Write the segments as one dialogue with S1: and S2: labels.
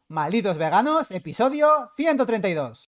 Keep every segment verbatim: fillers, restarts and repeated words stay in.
S1: Malditos Veganos, episodio ciento treinta y dos.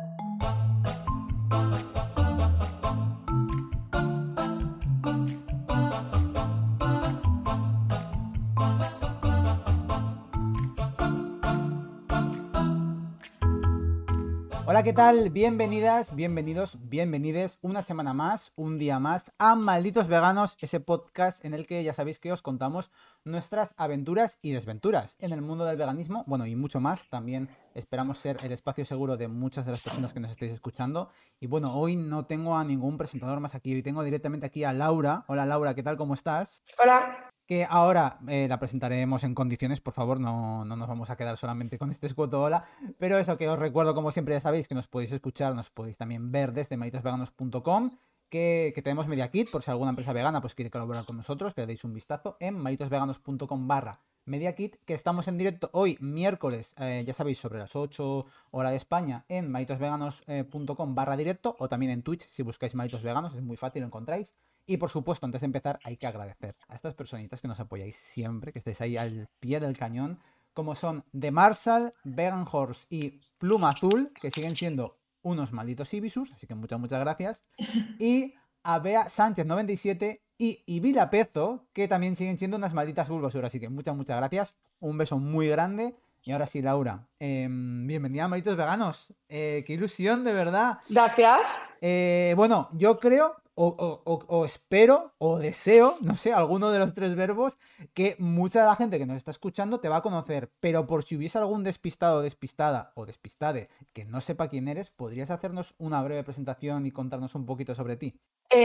S1: Hola, ¿qué tal? Bienvenidas, bienvenidos, bienvenides una semana más, un día más a Malditos Veganos, ese podcast en el que ya sabéis que os contamos nuestras aventuras y desventuras en el mundo del veganismo, bueno, y mucho más. También esperamos ser el espacio seguro de muchas de las personas que nos estáis escuchando. Y bueno, hoy no tengo a ningún presentador más aquí, hoy tengo directamente aquí a Laura. Hola Laura, ¿qué tal? ¿Cómo estás?
S2: Hola.
S1: Que ahora eh, la presentaremos en condiciones, por favor, no, no nos vamos a quedar solamente con este escueto hola, pero eso, que os recuerdo, como siempre ya sabéis, que nos podéis escuchar, nos podéis también ver desde malditos veganos punto com, que, que tenemos MediaKit, por si alguna empresa vegana pues quiere colaborar con nosotros, que le deis un vistazo en malditos veganos punto com barra MediaKit, que estamos en directo hoy, miércoles, eh, ya sabéis, sobre las ocho hora de España, en malditos veganos punto com barra directo, o también en Twitch, si buscáis Malditos Veganos, es muy fácil, lo encontráis. Y por supuesto, antes de empezar, hay que agradecer a estas personitas que nos apoyáis siempre, que estéis ahí al pie del cañón, como son The Marshall, Vegan Horse y Pluma Azul, que siguen siendo unos malditos Ibisurs, así que muchas, muchas gracias. Y a Bea Sánchez noventa y siete y Ibila Pezo, que también siguen siendo unas malditas Bulbasur, así que muchas, muchas gracias. Un beso muy grande. Y ahora sí, Laura, eh, bienvenida a Malditos Veganos. Eh, qué ilusión, de verdad.
S2: Gracias.
S1: Eh, bueno, yo creo, o, o- o- o espero, o deseo, no sé, alguno de los tres verbos, que mucha de la gente que nos está escuchando te va a conocer, pero por si hubiese algún despistado, despistada o despistade que no sepa quién eres, ¿podrías hacernos una breve presentación y contarnos un poquito sobre ti?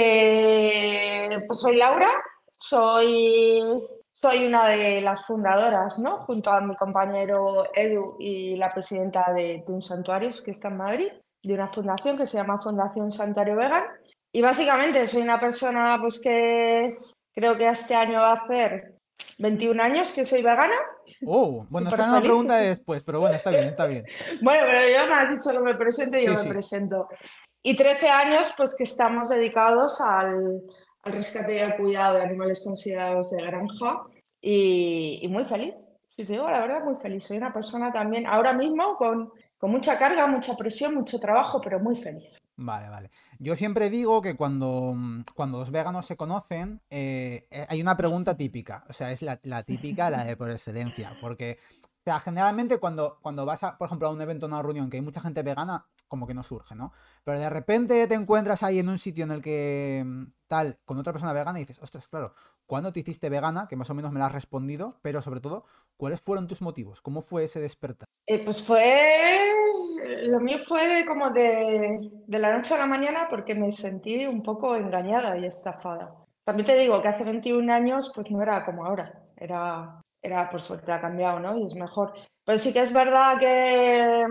S2: Eh, pues soy Laura, soy, soy una de las fundadoras, ¿no? Junto a mi compañero Edu y la presidenta de, de un santuario que está en Madrid, de una fundación que se llama Fundación Santuario Vegan. Y básicamente soy una persona pues, que creo que este año va a hacer veintiún años que soy vegana,
S1: Oh, bueno, esa
S2: súper
S1: era una
S2: feliz.
S1: pregunta de después, pero bueno, está bien, está bien.
S2: Bueno, pero ya me has dicho que me presente y yo
S1: Sí,
S2: me
S1: sí.
S2: presento. Y trece años pues que estamos dedicados al, al rescate y al cuidado de animales considerados de granja y, y muy feliz. Si te digo la verdad, muy feliz. Soy una persona también ahora mismo con, con mucha carga, mucha presión, mucho trabajo, pero muy feliz.
S1: Vale, vale. Yo siempre digo que cuando, mm, cuando los veganos se conocen, eh, eh, hay una pregunta típica. O sea, es la, la típica, la de por excelencia. Porque, o sea, generalmente cuando, cuando vas a, por ejemplo, a un evento, a una reunión que hay mucha gente vegana, como que no surge, ¿no? Pero de repente te encuentras ahí en un sitio en el que mm, tal, con otra persona vegana y dices, ostras, claro, ¿cuándo te hiciste vegana? Que más o menos me lo has respondido, pero sobre todo, ¿cuáles fueron tus motivos? ¿Cómo fue ese despertar?
S2: Eh, pues fue, lo mío fue como de, de la noche a la mañana porque me sentí un poco engañada y estafada. También te digo que hace veintiún años pues no era como ahora, era, era por suerte ha cambiado, ¿no? Y es mejor. Pero sí que es verdad que,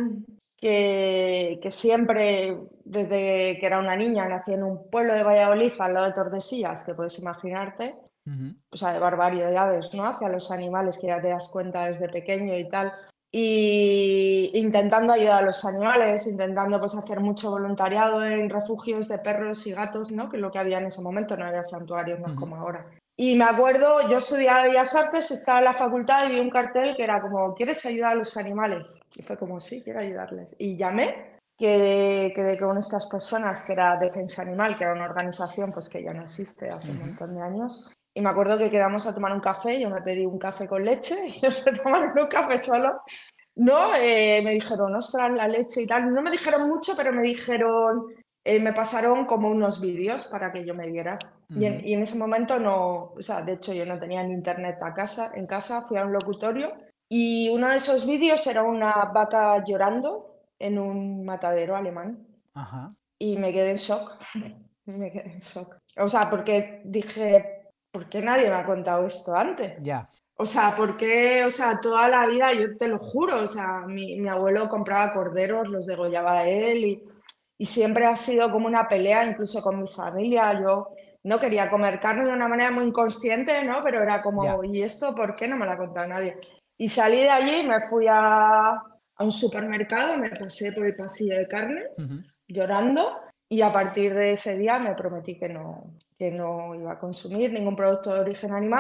S2: que, que siempre, desde que era una niña, nací en un pueblo de Valladolid al lado de Tordesillas, que puedes imaginarte,
S1: Ujú.
S2: o sea, de barbaridades, ¿no? Hacia los animales que ya te das cuenta desde pequeño y tal. Y intentando ayudar a los animales, intentando pues hacer mucho voluntariado en refugios de perros y gatos, ¿no? Que es lo que había en ese momento, no había santuarios, no es
S1: Ujú.
S2: como ahora. Y me acuerdo, yo estudiaba Bellas Artes, estaba en la facultad y vi un cartel que era como, ¿quieres ayudar a los animales? Y fue como, sí, quiero ayudarles. Y llamé, quedé, quedé con estas personas, que era Defensa Animal, que era una organización pues que ya no existe hace un
S1: Ujú.
S2: montón de años. Y me acuerdo que quedamos a tomar un café, yo me pedí un café con leche y ellos se tomaron un café solo. No, eh, me dijeron, ostras, la leche y tal. No me dijeron mucho, pero me dijeron, eh, me pasaron como unos vídeos para que yo me viera. Y en,
S1: Ujú.
S2: y en ese momento no, o sea, de hecho yo no tenía ni internet a casa, en casa, fui a un locutorio y uno de esos vídeos era una vaca llorando en un matadero alemán
S1: Ajá.
S2: y me quedé en shock, me quedé en shock. O sea, porque dije, ¿por qué nadie me ha contado esto antes?
S1: Ya.
S2: O sea, porque, o sea, toda la vida, yo te lo juro, o sea, mi, mi abuelo compraba corderos, los degollaba él y, y siempre ha sido como una pelea, incluso con mi familia. Yo no quería comer carne de una manera muy inconsciente, ¿no? Pero era como,
S1: Ya.
S2: ¿y esto por qué no me lo ha contado nadie? Y salí de allí, me fui a, a un supermercado, me pasé por el pasillo de carne
S1: Ujú.
S2: llorando y a partir de ese día me prometí que no, que no iba a consumir ningún producto de origen animal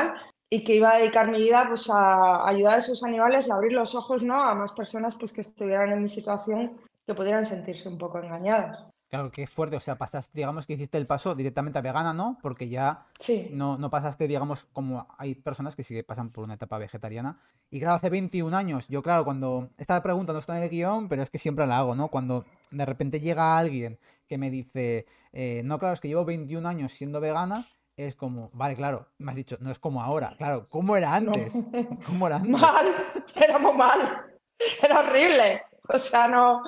S2: y que iba a dedicar mi vida pues a ayudar a esos animales a abrir los ojos, ¿no? A más personas pues que estuvieran en mi situación que pudieran sentirse un poco engañadas.
S1: Claro, qué fuerte. O sea, pasaste, digamos que hiciste el paso directamente a vegana, ¿no? Porque ya
S2: Sí,
S1: no, no pasaste, digamos, como hay personas que sí que pasan por una etapa vegetariana. Y claro, hace veintiún años, yo claro, cuando esta pregunta no está en el guión, pero es que siempre la hago, ¿no? Cuando de repente llega alguien que me dice, eh, no, claro, es que llevo veintiún años siendo vegana, es como, vale, claro, me has dicho, no es como ahora. Claro, ¿cómo era
S2: no,
S1: antes? ¿Cómo era antes?
S2: mal, era muy mal, era horrible. O sea, no,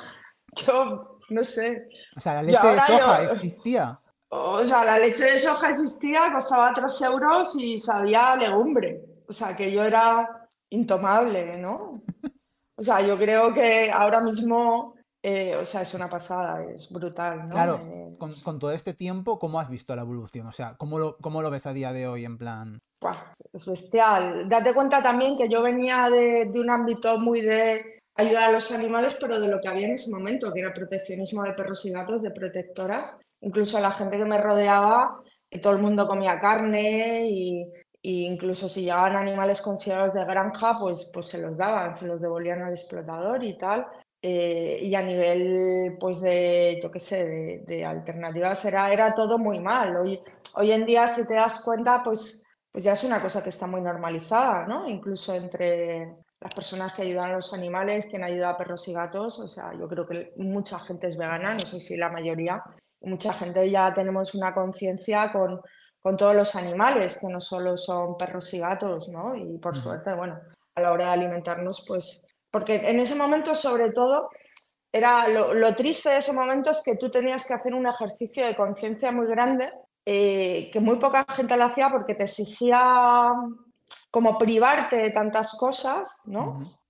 S2: yo no sé.
S1: O sea, la
S2: Yo
S1: leche de
S2: ahora
S1: soja
S2: yo,
S1: existía.
S2: o sea, la leche de soja existía, costaba tres euros y sabía a legumbre. O sea, que yo era intomable, ¿no? O sea, yo creo que ahora mismo, eh, o sea, es una pasada, es brutal, ¿no?
S1: Claro, con,
S2: Es,
S1: con todo este tiempo, ¿cómo has visto la evolución? O sea, ¿cómo lo, cómo lo ves a día de hoy en plan?
S2: buah, es bestial. Date cuenta también que yo venía de, de un ámbito muy de ayuda a los animales, pero de lo que había en ese momento, que era proteccionismo de perros y gatos, de protectoras. Incluso la gente que me rodeaba, que todo el mundo comía carne y, y incluso si llegaban animales considerados de granja, pues, pues se los daban, se los devolvían al explotador y tal. Eh, y a nivel, pues de, yo qué sé, de, de alternativas era, era todo muy mal. Hoy, hoy en día, si te das cuenta, pues pues ya es una cosa que está muy normalizada, ¿no? Incluso entre las personas que ayudan a los animales, quien ayuda a perros y gatos, o sea, yo creo que mucha gente es vegana, no sé si la mayoría, y mucha gente ya tenemos una conciencia con, con todos los animales, que no solo son perros y gatos, ¿no? Y por
S1: Ujú.
S2: suerte, bueno, a la hora de alimentarnos, pues, porque en ese momento, sobre todo, era lo, lo triste de ese momento es que tú tenías que hacer un ejercicio de conciencia muy grande, eh, que muy poca gente lo hacía porque te exigía como privarte de tantas cosas, ¿no?
S1: Ujú.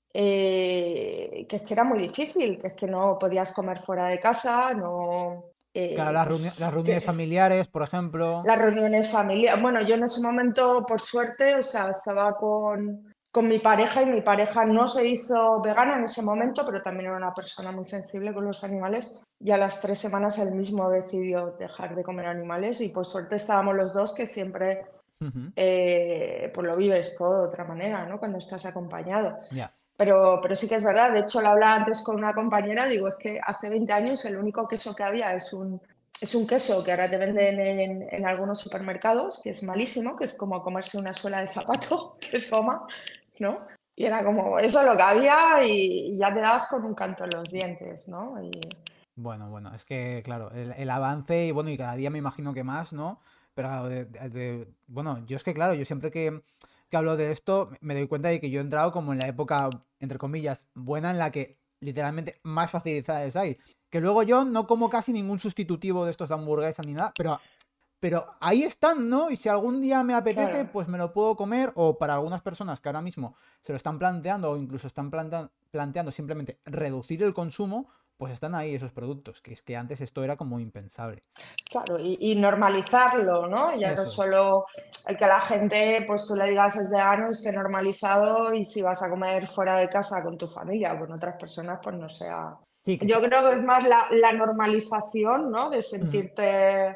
S2: Eh, que es que era muy difícil, que es que no podías comer fuera de casa, no,
S1: Claro,
S2: eh,
S1: las, reuni-
S2: pues
S1: las reuniones
S2: te-
S1: familiares, por ejemplo.
S2: las reuniones familiares. Bueno, yo en ese momento, por suerte, o sea, estaba con, con mi pareja y mi pareja no se hizo vegana en ese momento, pero también era una persona muy sensible con los animales. Y a las tres semanas él mismo decidió dejar de comer animales y por suerte estábamos los dos que siempre
S1: Ujú.
S2: eh, pues lo vives todo de otra manera, ¿no? Cuando estás acompañado.
S1: Ya.
S2: Pero, pero sí que es verdad, de hecho lo hablaba antes con una compañera, digo, es que hace veinte años el único queso que había es un, es un queso que ahora te venden en, en algunos supermercados, que es malísimo, que es como comerse una suela de zapato, que es goma, ¿no? Y era como, eso es lo que había y, y ya te dabas con un canto en los dientes, ¿no? Y,
S1: Bueno, bueno, es que, claro, el, el avance y bueno, y cada día me imagino que más, ¿no? Pero claro, de- de- de- bueno, yo es que, claro, yo siempre que, que hablo de esto me doy cuenta de que yo he entrado como en la época, entre comillas, buena en la que literalmente más facilidades hay. Que luego yo no como casi ningún sustitutivo de estos de hamburguesa ni nada, pero Pero ahí están, ¿no? Y si algún día me apetece,
S2: claro.
S1: pues me lo puedo comer. O para algunas personas que ahora mismo se lo están planteando o incluso están planta- planteando simplemente reducir el consumo, pues están ahí esos productos. Que es que antes esto era como impensable.
S2: Claro, y, y normalizarlo, ¿no? Ya no
S1: Eso es.
S2: solo el que la gente, pues tú le digas es vegano, esté normalizado y si vas a comer fuera de casa con tu familia o con otras personas, pues no sea.
S1: Sí, que
S2: Yo
S1: sea.
S2: creo que es más la, la normalización, ¿no? De
S1: Ujú.
S2: sentirte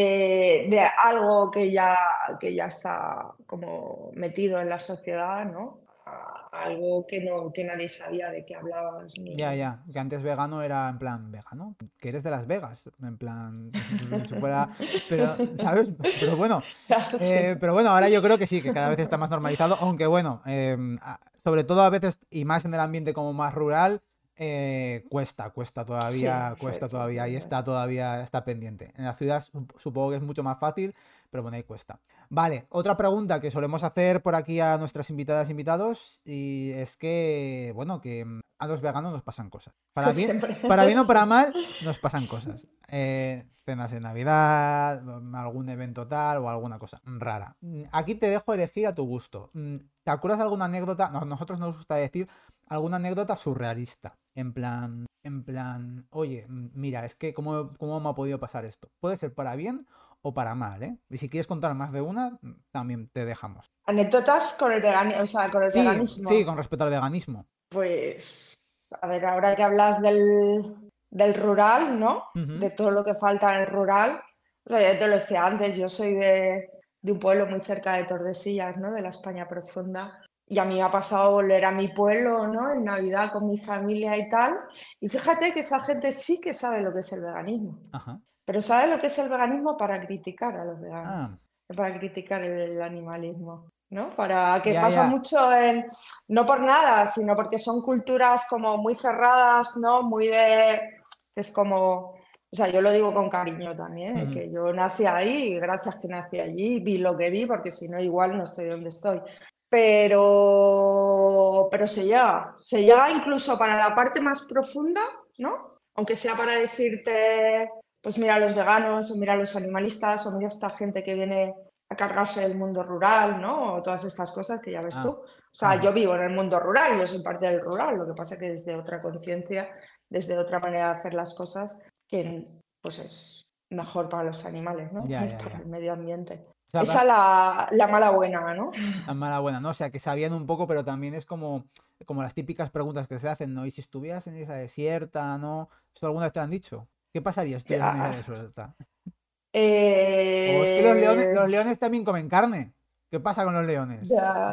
S2: eh, de algo que ya, que ya está como metido en la sociedad, ¿no? A algo que no, que nadie sabía de qué hablabas
S1: Ya,
S2: ni.
S1: ya. Que antes vegano era en plan vegano. Que eres de Las Vegas. En plan. Si fuera. Pero, ¿sabes? Pero bueno.
S2: Ya,
S1: Eh,
S2: sí.
S1: pero bueno, ahora yo creo que sí, que cada vez está más normalizado, aunque bueno, eh, a- sobre todo a veces, y más en el ambiente como más rural, eh, cuesta, cuesta
S2: Sí,
S1: todavía,
S2: sí,
S1: cuesta
S2: sí, sí,
S1: todavía, y
S2: sí.
S1: está todavía, está pendiente. En la ciudad sup- supongo que es mucho más fácil, pero bueno, ahí cuesta. Vale, otra pregunta que solemos hacer por aquí a nuestras invitadas e invitados, y es que, bueno, que mm, a los veganos nos pasan cosas. Para bien,
S2: Siempre,
S1: para bien o para
S2: sí.
S1: mal, nos pasan cosas. Eh, cenas de Navidad, mm, algún evento tal o alguna cosa rara. Mm, Aquí te dejo elegir a tu gusto. Mm, ¿Te acuerdas de alguna anécdota? No, a nosotros nos gusta decir alguna anécdota surrealista. En plan, en plan, oye, mm, mira, es que ¿cómo, cómo me ha podido pasar esto? Puede ser para bien o para mal, ¿eh? Y si quieres contar más de una, mm, también te dejamos.
S2: Anécdotas con el vegani- o sea, con el
S1: Sí, sí,
S2: veganismo.
S1: con respecto al veganismo.
S2: Pues, a ver, ahora que hablas del, del rural, ¿no?
S1: Ujú.
S2: De todo lo que falta en el rural. O sea, ya te lo decía antes, yo soy de, de un pueblo muy cerca de Tordesillas, ¿no? De la España profunda. Y a mí me ha pasado volver a mi pueblo, ¿no? En Navidad con mi familia y tal. Y fíjate que esa gente sí que sabe lo que es el veganismo.
S1: Ajá.
S2: Pero sabe lo que es el veganismo para criticar a los veganos,
S1: Ah,
S2: para criticar el animalismo, ¿no? Para que
S1: ya,
S2: pasa
S1: ya.
S2: mucho en, no por nada, sino porque son culturas como muy cerradas, ¿no? Muy de, es como, o sea, yo lo digo con cariño también, ¿eh?
S1: Ujú.
S2: Que yo nací ahí y gracias que nací allí, vi lo que vi, porque si no igual no estoy donde estoy. Pero, pero se llega, se llega incluso para la parte más profunda, ¿no? Aunque sea para decirte, pues mira a los veganos, o mira a los animalistas, o mira a esta gente que viene a cargarse del mundo rural, ¿no? O todas estas cosas que ya ves tú.
S1: Ah,
S2: O sea,
S1: ajá.
S2: yo vivo en el mundo rural, yo soy parte del rural, lo que pasa es que desde otra conciencia, desde otra manera de hacer las cosas, que pues es mejor para los animales, ¿no?
S1: Ya,
S2: Y
S1: ya,
S2: para el
S1: ya.
S2: medio ambiente.
S1: O sea,
S2: Esa
S1: vas-
S2: la, la mala buena, ¿no?
S1: la mala buena, ¿no? O sea, que sabían un poco, pero también es como, como las típicas preguntas que se hacen, ¿no? ¿Y si estuvieras en isla desierta, ¿no? ¿Esto alguna vez te lo han dicho? ¿Qué pasaría si estuvieras en una isla
S2: Ya.
S1: desierta? O es que los leones,
S2: Eh,
S1: los leones también comen carne. ¿Qué pasa con los leones?
S2: ya.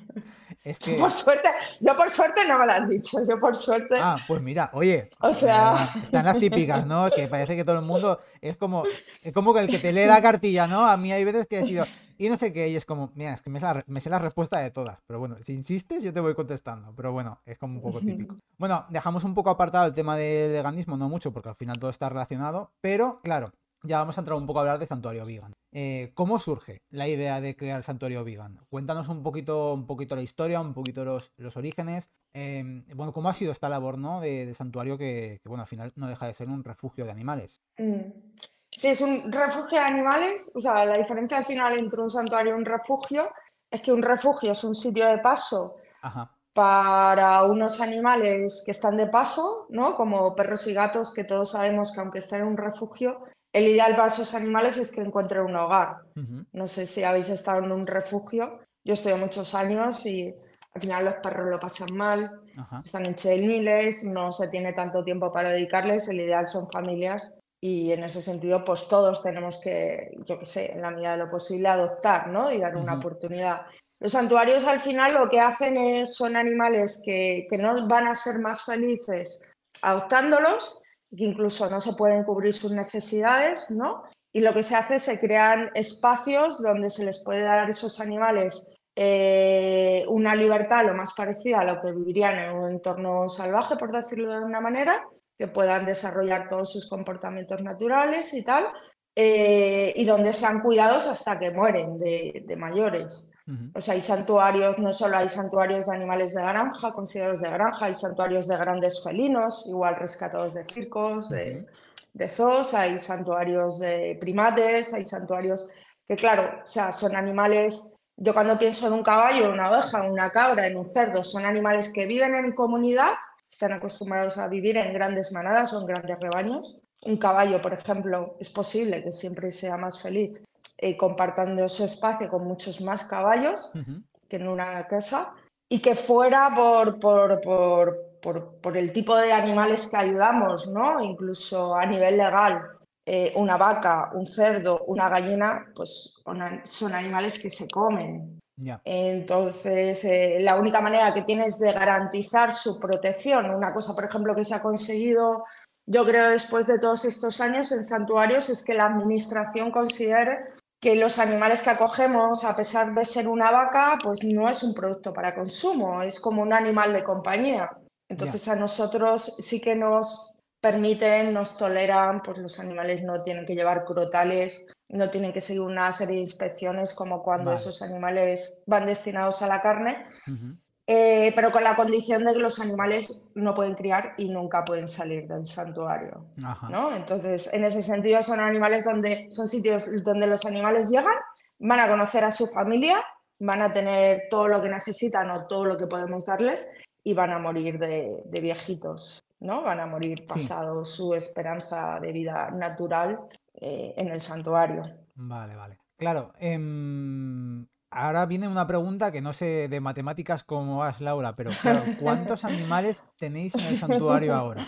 S1: Es
S2: Yo por
S1: que,
S2: suerte, yo por suerte no me lo han dicho, yo por suerte.
S1: ah, pues mira, oye,
S2: O sea,
S1: eh, están las típicas, ¿no? Que parece que todo el mundo es como, es como que el que te lee la cartilla, ¿no? A mí hay veces que he sido, y no sé qué, y es como, mira, es que me sé, la, me sé la respuesta de todas, pero bueno, si insistes yo te voy contestando, pero bueno, es como un poco típico. Bueno, dejamos un poco apartado el tema del veganismo, no mucho, porque al final todo está relacionado, pero claro, ya vamos a entrar un poco a hablar de santuario vegan. Eh, ¿Cómo surge la idea de crear el santuario vegan? Cuéntanos un poquito, un poquito la historia, un poquito los, los orígenes. Eh, bueno, ¿cómo ha sido esta labor, ¿no? de, de santuario que, que, bueno, al final no deja de ser un refugio de animales?
S2: mm, sí, es un refugio de animales. O sea, la diferencia al final entre un santuario y un refugio es que un refugio es un sitio de paso
S1: Ajá.
S2: para unos animales que están de paso, ¿no? Como perros y gatos, que todos sabemos que aunque estén en un refugio, el ideal para esos animales es que encuentren un hogar.
S1: Uh-huh.
S2: No sé si habéis estado en un refugio, yo estoy muchos años y al final los perros lo pasan mal,
S1: Ajá.
S2: están en cheniles, no se tiene tanto tiempo para dedicarles, el ideal son familias y en ese sentido pues todos tenemos que, yo qué sé, en la medida de lo posible adoptar, ¿no? Y dar una
S1: Uh-huh.
S2: oportunidad. Los santuarios al final lo que hacen es, son animales que, que no van a ser más felices adoptándolos, que incluso no se pueden cubrir sus necesidades, ¿no? Y lo que se hace es se crean espacios donde se les puede dar a esos animales eh, una libertad lo más parecida a lo que vivirían en un entorno salvaje, por decirlo de una manera, que puedan desarrollar todos sus comportamientos naturales y tal, eh, y donde sean cuidados hasta que mueren de, de mayores.
S1: Uh-huh.
S2: O sea, hay santuarios, no solo hay santuarios de animales de granja, considerados de granja, hay santuarios de grandes felinos, igual rescatados de circos,
S1: Uh-huh.
S2: de, de zoos, hay santuarios de primates, hay santuarios que, claro, o sea, son animales. Yo cuando pienso en un caballo, una oveja, una cabra, en un cerdo, son animales que viven en comunidad, están acostumbrados a vivir en grandes manadas o en grandes rebaños. Un caballo, por ejemplo, es posible que siempre sea más feliz eh, compartiendo su espacio con muchos más caballos
S1: Uh-huh.
S2: que en una casa y que fuera por, por, por, por, por el tipo de animales que ayudamos, ¿no? Incluso a nivel legal. Eh, una vaca, un cerdo, una gallina, pues son animales que se comen.
S1: Yeah.
S2: Entonces, eh, la única manera que tienes de garantizar su protección, una cosa, por ejemplo, que se ha conseguido, yo creo, después de todos estos años en santuarios, es que la administración considere que los animales que acogemos, a pesar de ser una vaca, pues no es un producto para consumo, es como un animal de compañía. Entonces, yeah. A nosotros sí que nos permiten, nos toleran, pues los animales no tienen que llevar crotales, no tienen que seguir una serie de inspecciones como cuando
S1: Vale.
S2: esos animales van destinados a la carne,
S1: Uh-huh.
S2: eh, pero con la condición de que los animales no pueden criar y nunca pueden salir del santuario,
S1: Ajá.
S2: ¿no? Entonces, en ese sentido son animales donde, son sitios donde los animales llegan, van a conocer a su familia, van a tener todo lo que necesitan o todo lo que podemos darles y van a morir de, de viejitos, ¿no? Van a morir pasado sí. Su esperanza de vida natural eh, en el santuario.
S1: Vale, vale. Claro, eh, ahora viene una pregunta que no sé de matemáticas cómo vas, Laura, pero claro, ¿cuántos animales tenéis en el santuario ahora?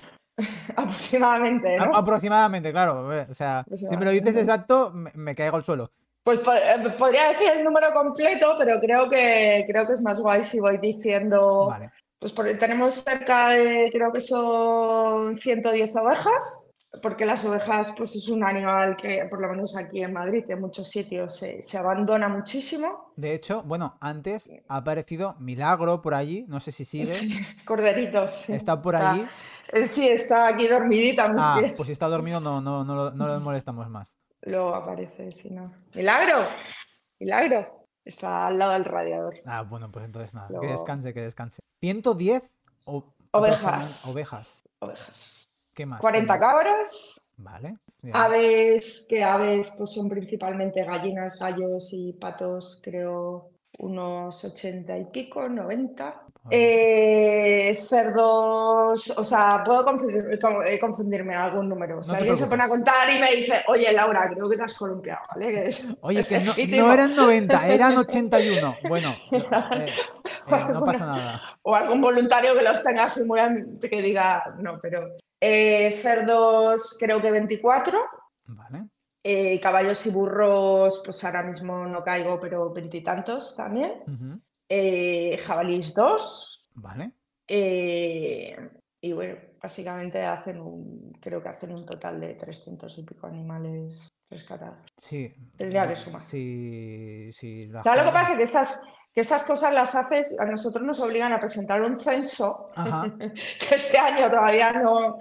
S2: Aproximadamente, ¿no?
S1: A aproximadamente, claro. O sea, si me lo dices exacto, me, me caigo al suelo.
S2: Pues po- eh, podría decir el número completo, pero creo que, creo que es más guay si voy diciendo,
S1: Vale.
S2: pues por- tenemos cerca de, creo que son ciento diez ovejas, porque las ovejas pues es un animal que, por lo menos aquí en Madrid, en muchos sitios, se, se abandona muchísimo.
S1: De hecho, bueno, antes ha aparecido Milagro por allí, no sé si sigue.
S2: Sí, corderito, sí.
S1: ¿Está por
S2: Está,
S1: allí?
S2: eh, sí, está aquí dormidita a mis
S1: Ah, pues si
S2: pies.
S1: está dormido no, no, no, lo, no lo molestamos más.
S2: Luego aparece, si no. ¡Milagro! ¡Milagro! Está al lado del radiador.
S1: Ah, bueno, pues entonces nada, que
S2: Luego,
S1: descanse, que descanse. ciento diez o aproximadamente
S2: ovejas.
S1: ovejas.
S2: Ovejas.
S1: ¿Qué más
S2: cuarenta
S1: tenéis?
S2: cabras.
S1: Vale. Ya.
S2: Aves, que aves pues son principalmente gallinas, gallos y patos, creo unos ochenta y pico, noventa.
S1: Pues,
S2: Eh, cerdos, o sea, puedo confundir- con- eh, confundirme en algún número. Si
S1: no te
S2: alguien se pone a
S1: preocupes.
S2: contar y me dice, oye Laura, creo que te has columpiado, ¿vale? Que es,
S1: Oye,
S2: es
S1: que no, no
S2: legítimo.
S1: eran noventa, eran ochenta y uno. Bueno, no, eh, eh, no pasa nada.
S2: O algún voluntario que los tenga así muy an- que diga, no, pero eh, cerdos creo que veinticuatro.
S1: Vale.
S2: Eh, caballos y burros, pues ahora mismo no caigo, pero veintitantos también.
S1: Ujú.
S2: Eh, jabalís dos.
S1: Vale.
S2: Eh, y bueno, básicamente hacen un, creo que hacen un total de trescientos y pico animales rescatados.
S1: Sí.
S2: Tendría que
S1: Bueno,
S2: sumar.
S1: sí, sí, la
S2: ¿Sabes lo que
S1: gente.
S2: pasa? Que estas, que estas cosas las haces, a nosotros nos obligan a presentar un censo,
S1: Ajá.
S2: que este año todavía no,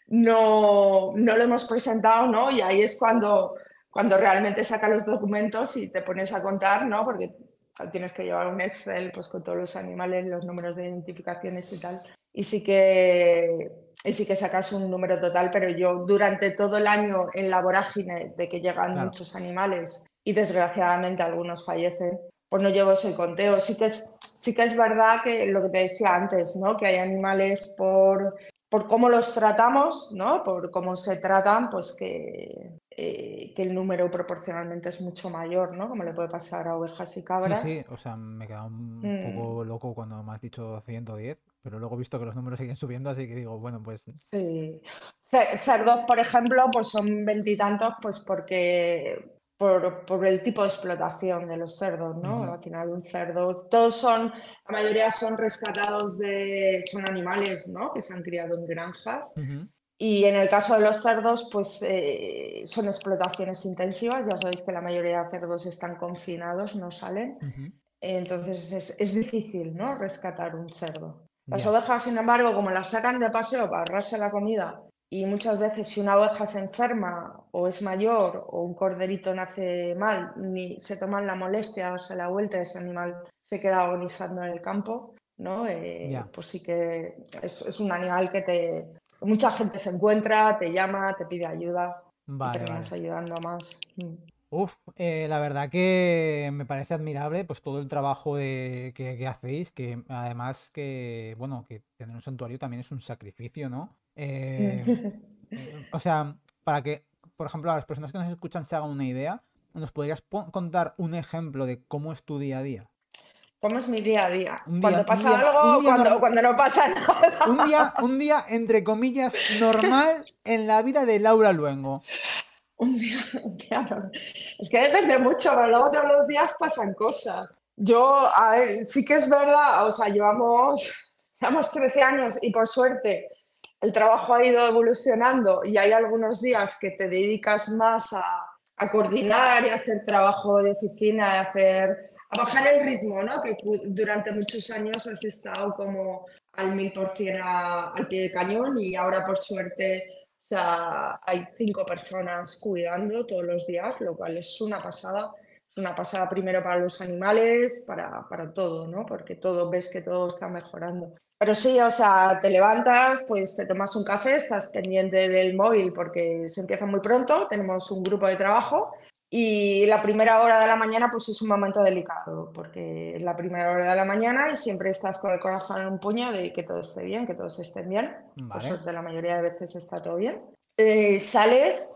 S2: no, no lo hemos presentado, ¿no? Y ahí es cuando, cuando realmente sacas los documentos y te pones a contar, ¿no? Porque tienes que llevar un Excel pues, con todos los animales, los números de identificaciones y tal. Y sí que, y sí que sacas un número total, pero yo durante todo el año en la vorágine de que llegan
S1: Claro.
S2: muchos animales y desgraciadamente algunos fallecen, pues no llevo ese conteo. Sí que es, sí que es verdad que lo que te decía antes, ¿no? Que hay animales por por cómo los tratamos, ¿no? Por cómo se tratan, pues que, eh, que el número proporcionalmente es mucho mayor, ¿no? Como le puede pasar a ovejas y
S1: Sí,
S2: cabras.
S1: sí, o sea, me he quedado un
S2: Mm,
S1: poco loco cuando me has dicho ciento diez, pero luego he visto que los números siguen subiendo, así que digo, bueno, pues
S2: sí. Ce- Cerdos, por ejemplo, pues son veintitantos, pues porque por, por el tipo de explotación de los cerdos, ¿no?
S1: ujú,
S2: Al final un cerdo, todos son, la mayoría son rescatados de, son animales, ¿no? Que se han criado en granjas.
S1: ujú,
S2: Y en el caso de los cerdos, pues eh, son explotaciones intensivas. Ya sabéis que la mayoría de cerdos están confinados, no salen.
S1: ujú.
S2: Entonces es, es difícil, ¿no? Rescatar un cerdo. Las
S1: Ya.
S2: ovejas, sin embargo, como las sacan de paseo para ahorrarse la comida, y muchas veces si una oveja se enferma o es mayor o un corderito nace mal, ni se toman la molestia de darse la vuelta, ese animal se queda agonizando en el campo, ¿no? Eh,
S1: Ya.
S2: pues sí que es, es un animal que te, mucha gente se encuentra, te llama, te pide ayuda y
S1: Vale,
S2: terminas
S1: vale.
S2: ayudando a más. Mm.
S1: Uf, eh, la verdad que me parece admirable pues todo el trabajo de, que, que hacéis, que además que, bueno, que tener un santuario también es un sacrificio, ¿no? Eh, eh, o sea, para que, por ejemplo, a las personas que nos escuchan se hagan una idea, ¿nos podrías po- contar un ejemplo de cómo es tu día a día?
S2: ¿Cómo es mi día a día?
S1: Un día,
S2: Cuando
S1: un
S2: pasa
S1: día, un
S2: algo,
S1: día
S2: cuando,
S1: normal,
S2: cuando no pasa
S1: un
S2: nada.
S1: día, un día, entre comillas, normal en la vida de Laura Luengo.
S2: Un día, un día no. Es que depende mucho, pero luego todos los días pasan cosas. Yo, a ver, sí que es verdad, o sea, llevamos, llevamos trece años y por suerte el trabajo ha ido evolucionando y hay algunos días que te dedicas más a, a coordinar y a hacer trabajo de oficina, a hacer, a bajar el ritmo, ¿no? Que cu- durante muchos años has estado como al mil por cien a- al pie de cañón y ahora por suerte, o sea, hay cinco personas cuidando todos los días, lo cual es una pasada. Es una pasada primero para los animales, para, para todo, ¿no? Porque todo ves que todo está mejorando. Pero sí, o sea, te levantas, pues te tomas un café, estás pendiente del móvil porque se empieza muy pronto, tenemos un grupo de trabajo y la primera hora de la mañana pues es un momento delicado porque es la primera hora de la mañana y siempre estás con el corazón en un puño de que todo esté bien, que todos estén bien. Por
S1: Vale.
S2: suerte la mayoría de veces está todo bien. Eh, sales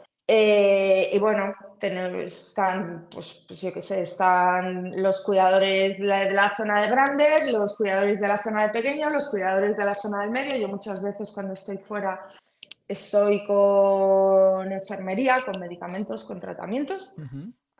S2: eh, y bueno, tenemos, están, pues, pues yo qué sé, están los cuidadores de la, de la zona de grandes, los cuidadores de la zona de pequeños, los cuidadores de la zona del medio. Yo muchas veces cuando estoy fuera estoy con enfermería, con medicamentos, con tratamientos.
S1: Ujú.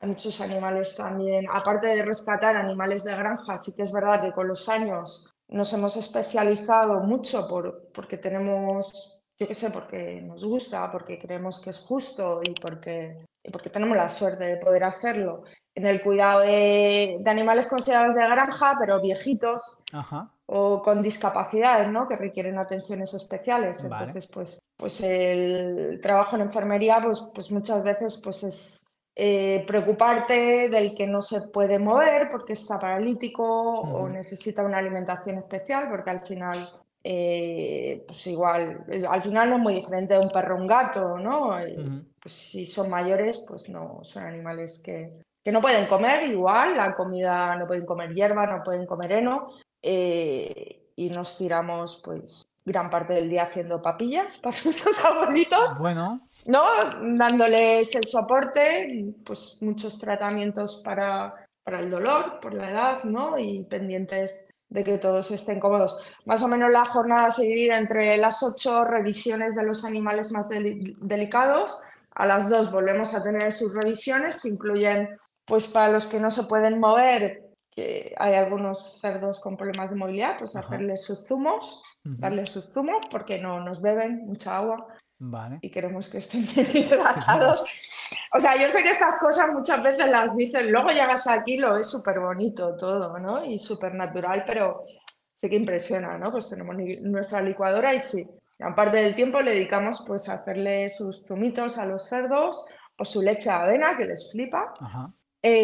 S2: Hay muchos animales también, aparte de rescatar animales de granja, sí que es verdad que con los años nos hemos especializado mucho por, porque tenemos, yo qué sé, porque nos gusta, porque creemos que es justo y porque, y porque tenemos la suerte de poder hacerlo, en el cuidado de, de animales considerados de granja, pero viejitos
S1: Ajá,
S2: o con discapacidades, ¿no? Que requieren atenciones especiales.
S1: vale.
S2: Entonces, pues, pues el trabajo en enfermería, pues, pues muchas veces pues es eh, preocuparte del que no se puede mover porque está paralítico o
S1: Ujú,
S2: necesita una alimentación especial, porque al final, eh, pues igual, eh, al final no es muy diferente de un perro o un gato, ¿no? Eh,
S1: ujú.
S2: pues si son mayores, pues no, son animales que, que no pueden comer igual, la comida, no pueden comer hierba, no pueden comer heno, eh, y nos tiramos pues gran parte del día haciendo papillas para nuestros abuelitos,
S1: Bueno,
S2: ¿no? Dándoles el soporte, pues muchos tratamientos para, para el dolor por la edad, ¿no? Y pendientes de que todos estén cómodos. Más o menos la jornada se divide entre las ocho revisiones de los animales más deli- delicados. A las dos volvemos a tener sus revisiones que incluyen, pues para los que no se pueden mover, que hay algunos cerdos con problemas de movilidad, pues
S1: ajá,
S2: hacerles sus zumos,
S1: ujú,
S2: darles sus zumos porque no nos beben mucha agua
S1: vale.
S2: y queremos que estén bien
S1: Sí, claro.
S2: hidratados. O sea, yo sé que estas cosas muchas veces las dicen, luego llegas aquí, lo es súper bonito todo, ¿no? Y súper natural, pero sí que impresiona, ¿no? Pues tenemos nuestra licuadora y sí, aparte del tiempo le dedicamos pues a hacerle sus zumitos a los cerdos o su leche de avena, que les flipa,
S1: Ajá.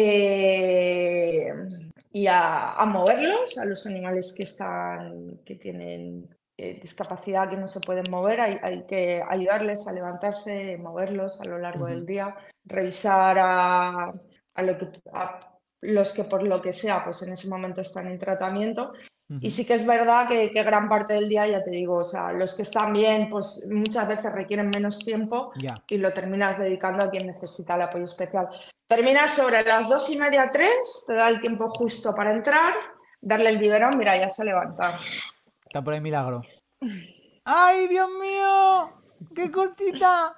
S2: eh, y a, a moverlos, a los animales que están, que tienen eh, discapacidad, que no se pueden mover, hay, hay que ayudarles a levantarse, moverlos a lo largo
S1: Ujú,
S2: del día, revisar a, a lo que, a los que por lo que sea, pues en ese momento están en tratamiento. Y
S1: ujú.
S2: sí que es verdad que, que gran parte del día, ya te digo, o sea, los que están bien, pues muchas veces requieren menos tiempo
S1: Ya.
S2: y lo terminas dedicando a quien necesita el apoyo especial. Terminas sobre las dos y media, tres, te da el tiempo justo para entrar, darle el biberón, mira, ya se levanta.
S1: Está por ahí Milagro. ¡Ay, Dios mío! ¡Qué cosita!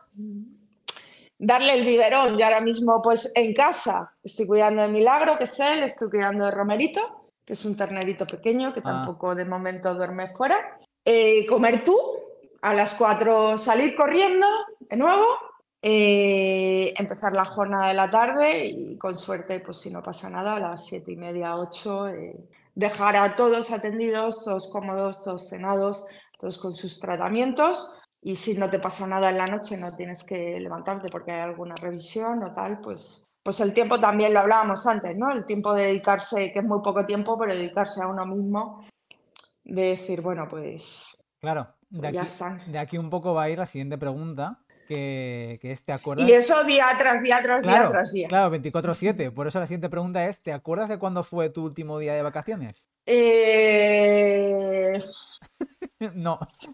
S2: Darle el biberón, yo ahora mismo pues en casa estoy cuidando de Milagro, que es él, estoy cuidando de Romerito, que es un ternerito pequeño que
S1: Ah,
S2: tampoco de momento duerme fuera. Eh, comer tú, a las cuatro salir corriendo de nuevo, eh, empezar la jornada de la tarde y con suerte, pues si no pasa nada, a las siete y media, ocho, eh, dejar a todos atendidos, todos cómodos, todos cenados, todos con sus tratamientos. Y si no te pasa nada en la noche, no tienes que levantarte porque hay alguna revisión o tal, pues, pues el tiempo también lo hablábamos antes, ¿no? El tiempo de dedicarse, que es muy poco tiempo, pero dedicarse a uno mismo, de decir, bueno, pues,
S1: claro. De
S2: pues ya
S1: aquí,
S2: están.
S1: de aquí un poco va a ir la siguiente pregunta, que, que es, ¿te
S2: Y
S1: acuerdas?
S2: eso día tras día, tras día,
S1: Claro,
S2: tras día.
S1: claro, veinticuatro siete. Por eso la siguiente pregunta es, ¿te acuerdas de cuándo fue tu último día de vacaciones?
S2: Eh,
S1: No.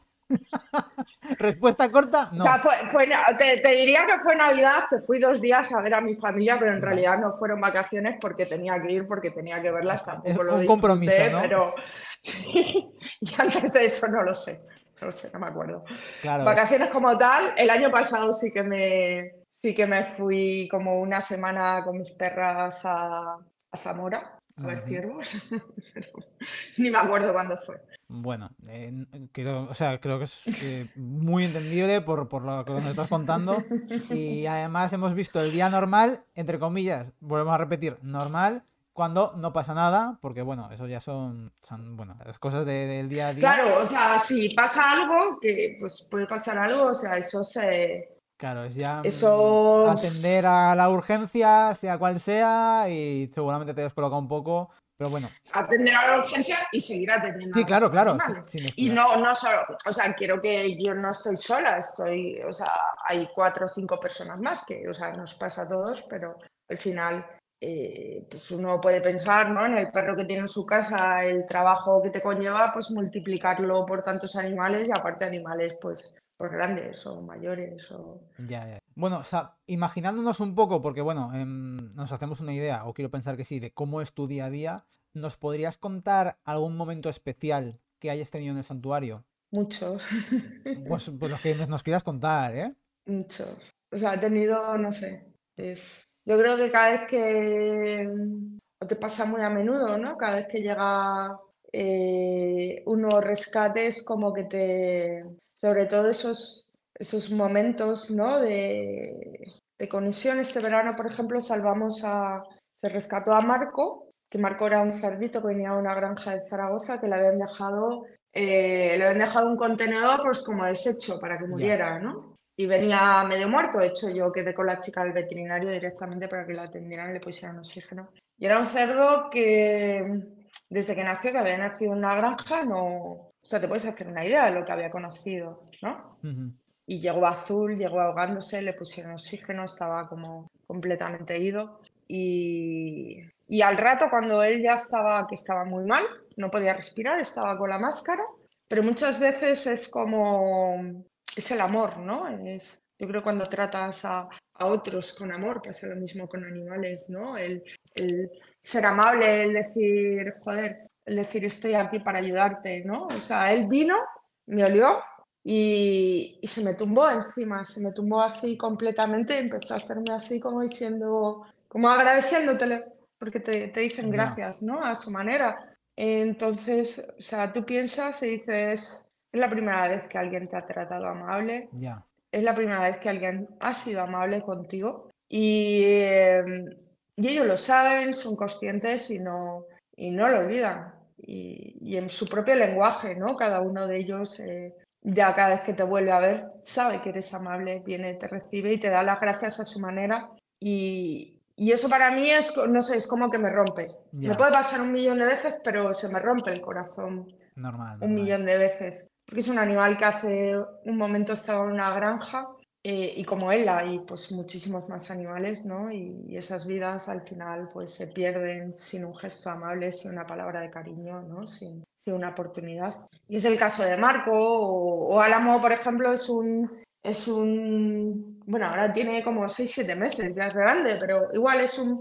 S1: Respuesta corta,
S2: o sea,
S1: no.
S2: fue, fue, te, te diría que fue Navidad, que fui dos días a ver a mi familia, pero en
S1: Vale.
S2: realidad no fueron vacaciones porque tenía que ir, porque tenía que verlas,
S1: Es
S2: tampoco lo
S1: un compromiso,
S2: disfruté,
S1: ¿no?
S2: pero sí, y antes de eso no lo sé, no lo sé, no me acuerdo.
S1: Claro, es.
S2: Vacaciones como tal, el año pasado sí que me, sí que me fui como una semana con mis perras a, a Zamora a ver
S1: Ujú.
S2: ciervos, pero ni me acuerdo cuándo fue.
S1: Bueno, eh, n- creo, o sea, creo que es eh, muy entendible por, por lo que nos estás contando. Y además hemos visto el día normal, entre comillas, volvemos a repetir, normal, cuando no pasa nada, porque bueno, eso ya son, son bueno, las cosas de- del día a día.
S2: Claro, o sea, si pasa algo, que pues puede pasar algo, o sea, eso se,
S1: Claro, es ya mm,
S2: eso,
S1: atender a la urgencia, sea cual sea, y seguramente te descoloca un poco, pero bueno,
S2: atender a la urgencia y seguir atendiendo
S1: sí,
S2: a
S1: claro,
S2: los
S1: claro, sí,
S2: animales.
S1: sin
S2: Y
S1: excusas.
S2: no, no solo, o sea, quiero que yo no estoy sola, estoy, o sea, hay cuatro o cinco personas más que, o sea, nos pasa a todos, pero al final, eh, pues uno puede pensar, ¿no? En el perro que tiene en su casa, el trabajo que te conlleva, pues multiplicarlo por tantos animales y aparte animales, pues, pues grandes o mayores o...
S1: Ya, ya. Bueno, o sea, imaginándonos un poco, porque bueno, em, nos hacemos una idea, o quiero pensar que sí, de cómo es tu día a día, ¿nos podrías contar algún momento especial que hayas tenido en el santuario?
S2: Muchos,
S1: Pues, pues los que nos quieras contar, ¿eh?
S2: muchos. O sea, he tenido, no sé, es... Yo creo que cada vez que, o te pasa muy a menudo, ¿no? Cada vez que llega eh, un nuevo rescate es como que te, sobre todo esos, esos momentos, ¿no? De, de conexión. Este verano, por ejemplo, salvamos a, se rescató a Marco, que Marco era un cerdito que venía a una granja de Zaragoza que le habían dejado, eh, le habían dejado un contenedor pues como deshecho para que
S1: Ya. Yeah.
S2: muriera, ¿no? Y venía medio muerto. De hecho, yo quedé con la chica del veterinario directamente para que la atendieran y le pusieran oxígeno. Y era un cerdo que, desde que nació, que había nacido en una granja, no... O sea, te puedes hacer una idea de lo que había conocido, ¿no?
S1: Uh-huh.
S2: Y llegó azul, llegó ahogándose, le pusieron oxígeno, estaba como completamente ido. Y, y al rato, cuando él ya estaba, que estaba muy mal, no podía respirar, estaba con la máscara, pero muchas veces es como, es el amor, ¿no? Es, yo creo que cuando tratas a, a otros con amor, pasa lo mismo con animales, ¿no? El, el ser amable, el decir, joder, el decir estoy aquí para ayudarte, ¿no? O sea, él vino, me olió y, y se me tumbó encima, se me tumbó así completamente y empezó a hacerme así como diciendo, como agradeciéndotele, porque te, te dicen
S1: Ya.
S2: gracias, ¿no? A su manera. Entonces, o sea, tú piensas y dices, es la primera vez que alguien te ha tratado amable,
S1: Ya.
S2: es la primera vez que alguien ha sido amable contigo y, eh, y ellos lo saben, son conscientes y no, y no lo olvidan. Y, y en su propio lenguaje, ¿no? Cada uno de ellos, eh, ya cada vez que te vuelve a ver, sabe que eres amable, viene, te recibe y te da las gracias a su manera. Y, y eso para mí es, co- no sé, es como que me rompe. Me
S1: Ya.
S2: puede pasar un millón de veces, pero se me rompe el corazón
S1: Normal,
S2: un
S1: normal.
S2: millón de veces. Porque es un animal que hace un momento estaba en una granja eh, y como él hay pues muchísimos más animales, ¿no? Y, y esas vidas al final pues se pierden sin un gesto amable, sin una palabra de cariño, ¿no? Sin, sin una oportunidad. Y es el caso de Marco o, o Álamo, por ejemplo, es un, es un, bueno, ahora tiene como seis siete meses, ya es grande, pero igual es un,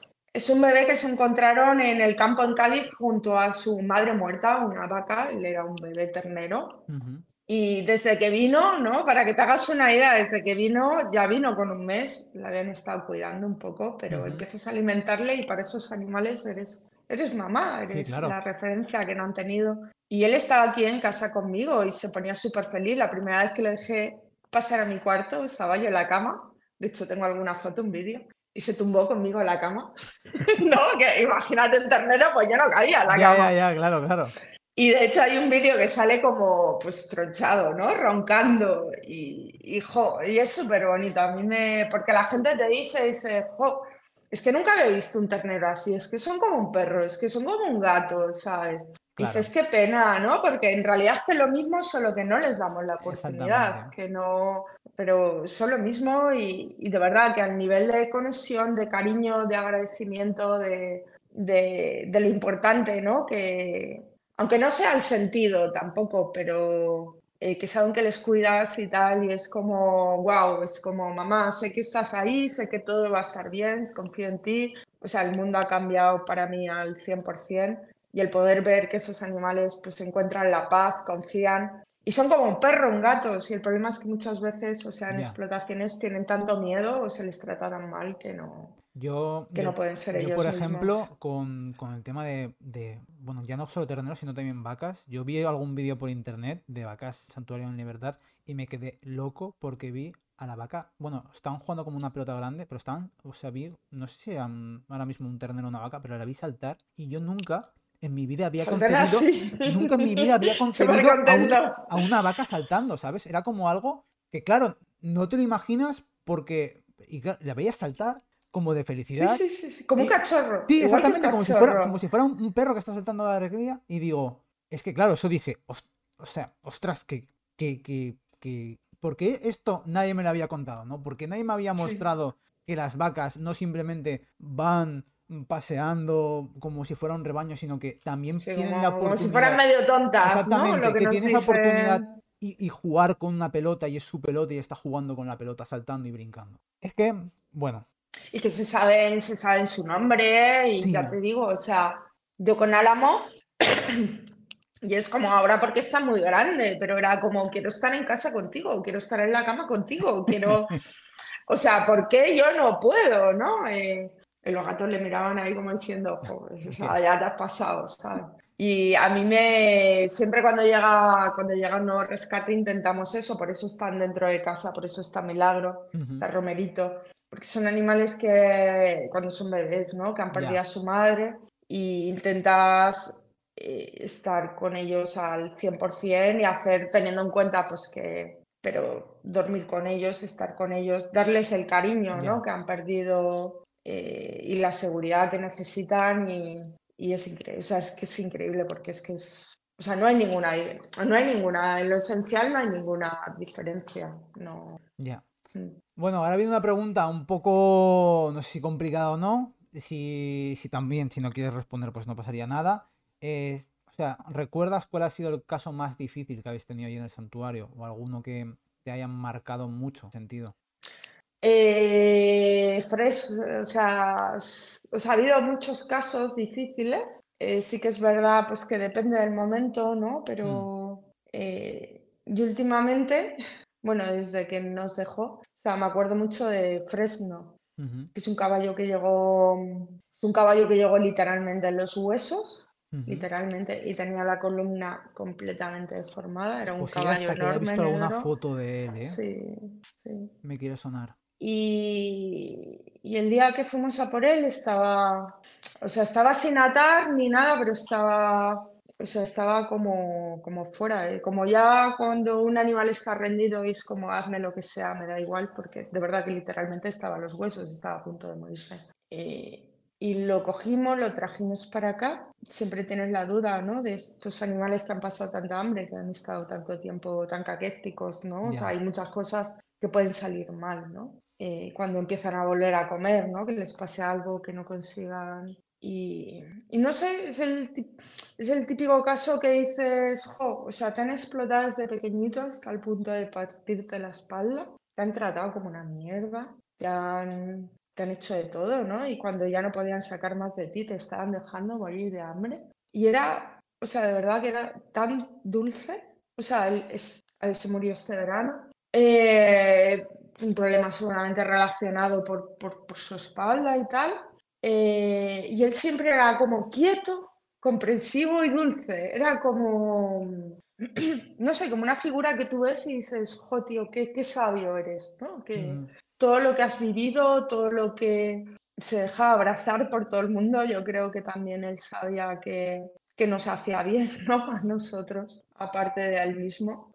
S2: es un bebé que se encontraron en el campo en Cádiz junto a su madre muerta, una vaca, él era un bebé ternero.
S1: Uh-huh.
S2: Y desde que vino, ¿no? Para que te hagas una idea, desde que vino, ya vino con un mes, la habían estado cuidando un poco, pero
S1: Uh-huh.
S2: empiezas a alimentarle y para esos animales eres, eres mamá,
S1: Sí,
S2: eres
S1: claro.
S2: la referencia que no han tenido. Y él estaba aquí en casa conmigo y se ponía súper feliz. La primera vez que le dejé pasar a mi cuarto, estaba yo en la cama, de hecho tengo alguna foto, un vídeo, y se tumbó conmigo en la cama. No, que imagínate un ternero, pues yo no cabía en la
S1: Ya,
S2: cama.
S1: ya, ya, claro, claro.
S2: Y de hecho hay un vídeo que sale como pues tronchado, ¿no? Roncando. Y, y, jo, y es súper bonito. A mí me... Porque la gente te dice, dice, jo, es que nunca había visto un ternero así, es que son como un perro, es que son como un gato, ¿sabes?
S1: Claro.
S2: Dices, qué pena, ¿no? Porque en realidad es que lo mismo, solo que no les damos la
S1: Exactamente.
S2: oportunidad, que no... Pero son lo mismo y, y de verdad que al nivel de conexión, de cariño, de agradecimiento, de, de, de lo importante, ¿no? Que, aunque no sea el sentido tampoco, pero eh, que saben que les cuidas y tal, y es como, wow, es como, mamá, sé que estás ahí, sé que todo va a estar bien, confío en ti. O sea, el mundo ha cambiado para mí al cien por ciento y el poder ver que esos animales pues encuentran la paz, confían y son como un perro, un gato. Y el problema es que muchas veces, o sea, en
S1: Ya.
S2: explotaciones tienen tanto miedo o se les trata tan mal que no,
S1: Yo,
S2: que
S1: yo,
S2: no pueden ser
S1: yo por
S2: ellos mismos.
S1: ejemplo, con, con el tema de, de, bueno, ya no solo terneros, sino también vacas. Yo vi algún vídeo por internet de vacas santuario en libertad y me quedé loco porque vi a la vaca, bueno, estaban jugando como una pelota grande, pero estaban, o sea, vi, no sé si era un- ahora mismo un ternero o una vaca, pero la vi saltar y yo nunca en mi vida había
S2: Saldrán
S1: concebido,
S2: así,
S1: nunca en mi vida había
S2: súper
S1: concebido a un,
S2: contentos.
S1: a una vaca saltando, ¿sabes? Era como algo que, claro, no te lo imaginas porque, y claro, la veías saltar como de
S2: Sí,
S1: felicidad.
S2: sí, sí, sí, como un
S1: Y,
S2: cachorro,
S1: sí,
S2: igual que un
S1: exactamente, como si fuera, como
S2: cachorro.
S1: si fuera un, un perro que está saltando de alegría. Y digo, es que claro, eso dije, "Os- o sea, ostras, que, que, que, que, ¿por qué esto nadie me lo había contado, ¿no? Porque nadie me había
S2: Sí,
S1: mostrado que las vacas no simplemente van paseando como si fuera un rebaño, sino que también
S2: sí,
S1: tienen la
S2: como, como si fueran
S1: oportunidad,
S2: medio tontas, ¿no? Lo
S1: exactamente,
S2: que
S1: que
S2: nos
S1: tiene esa oportunidad
S2: dicen.
S1: y, y jugar con una pelota y es su pelota y está jugando con la pelota, saltando y brincando. Es que, bueno,
S2: Y que se saben, se saben su nombre y ya
S1: sí,
S2: te digo, o sea, yo con Álamo, y es como ahora porque está muy grande, pero era como, quiero estar en casa contigo, quiero estar en la cama contigo, quiero... O sea, ¿por qué yo no puedo, no? Eh, y los gatos le miraban ahí como diciendo, pues, o sea, ya te has pasado, ¿sabes? Y a mí me, siempre cuando llega, cuando llega un nuevo rescate intentamos eso, por eso están dentro de casa, por eso está Milagro,
S1: Ujú.
S2: está Romerito, porque son animales que cuando son bebés, ¿no? Que han perdido
S1: Ya,
S2: a su madre y intentas eh, estar con ellos al cien por ciento y hacer, teniendo en cuenta pues que, pero dormir con ellos, estar con ellos, darles el cariño, ¿no?
S1: ya,
S2: Que han perdido eh, y la seguridad que necesitan y, y es increíble, o sea, es que es increíble porque es que es, o sea, no hay ninguna, no hay ninguna, en lo esencial no hay ninguna diferencia, no.
S1: ya.
S2: Mm.
S1: Bueno, ahora viene una pregunta un poco, no sé si complicada o no. Si, si también, si no quieres responder, pues no pasaría nada. Es- o sea, ¿recuerdas cuál ha sido el caso más difícil que habéis tenido ahí en el santuario? ¿O alguno que te haya marcado mucho en sentido?
S2: Eh, Fresh, o sea, s- o sea, ha habido muchos casos difíciles. Eh, sí que es verdad, pues que depende del momento, ¿no?
S1: Mm,
S2: Pero eh, y últimamente, bueno, desde que nos dejó, o sea, me acuerdo mucho de Fresno,
S1: ujú,
S2: que es un caballo que llegó, es un caballo que llegó literalmente en los huesos,
S1: ujú.
S2: literalmente, y tenía la columna completamente deformada.
S1: Es
S2: Era un
S1: posible
S2: caballo
S1: hasta que haya
S2: enorme,
S1: visto alguna
S2: negro.
S1: foto de él, ¿eh?
S2: Sí, sí.
S1: Me quiere sonar.
S2: Y, y el día que fuimos a por él estaba, o sea, estaba sin atar ni nada, pero estaba, o sea, estaba como, como fuera, ¿eh? Como ya cuando un animal está rendido y es como hazme lo que sea, me da igual, porque de verdad que literalmente estaba a los huesos, estaba a punto de morirse. Eh, y lo cogimos, lo trajimos para acá. Siempre tienes la duda, ¿no? De estos animales que han pasado tanta hambre, que han estado tanto tiempo tan caquéticos, ¿no? O sea,
S1: Ya,
S2: hay muchas cosas que pueden salir mal, ¿no? Eh, cuando empiezan a volver a comer, ¿no? Que les pase algo que no consigan. Y, y no sé, es el, tip- es el típico caso que dices, jo, o sea, te han explotado desde pequeñito hasta el punto de partirte la espalda, te han tratado como una mierda, te han, te han hecho de todo, ¿no? Y cuando ya no podían sacar más de ti, te estaban dejando morir de hambre. Y era, o sea, de verdad que era tan dulce. O sea, él, es, él se murió este verano. Eh, un problema seguramente relacionado por, por, por su espalda y tal. Eh, y él siempre era como quieto, comprensivo y dulce. Era como, no sé, como una figura que tú ves y dices, jo, tío, qué, qué sabio eres, ¿no? Que
S1: ujú,
S2: todo lo que has vivido, todo lo que se deja abrazar por todo el mundo, yo creo que también él sabía que, que nos hacía bien, ¿no? A nosotros, aparte de a él mismo.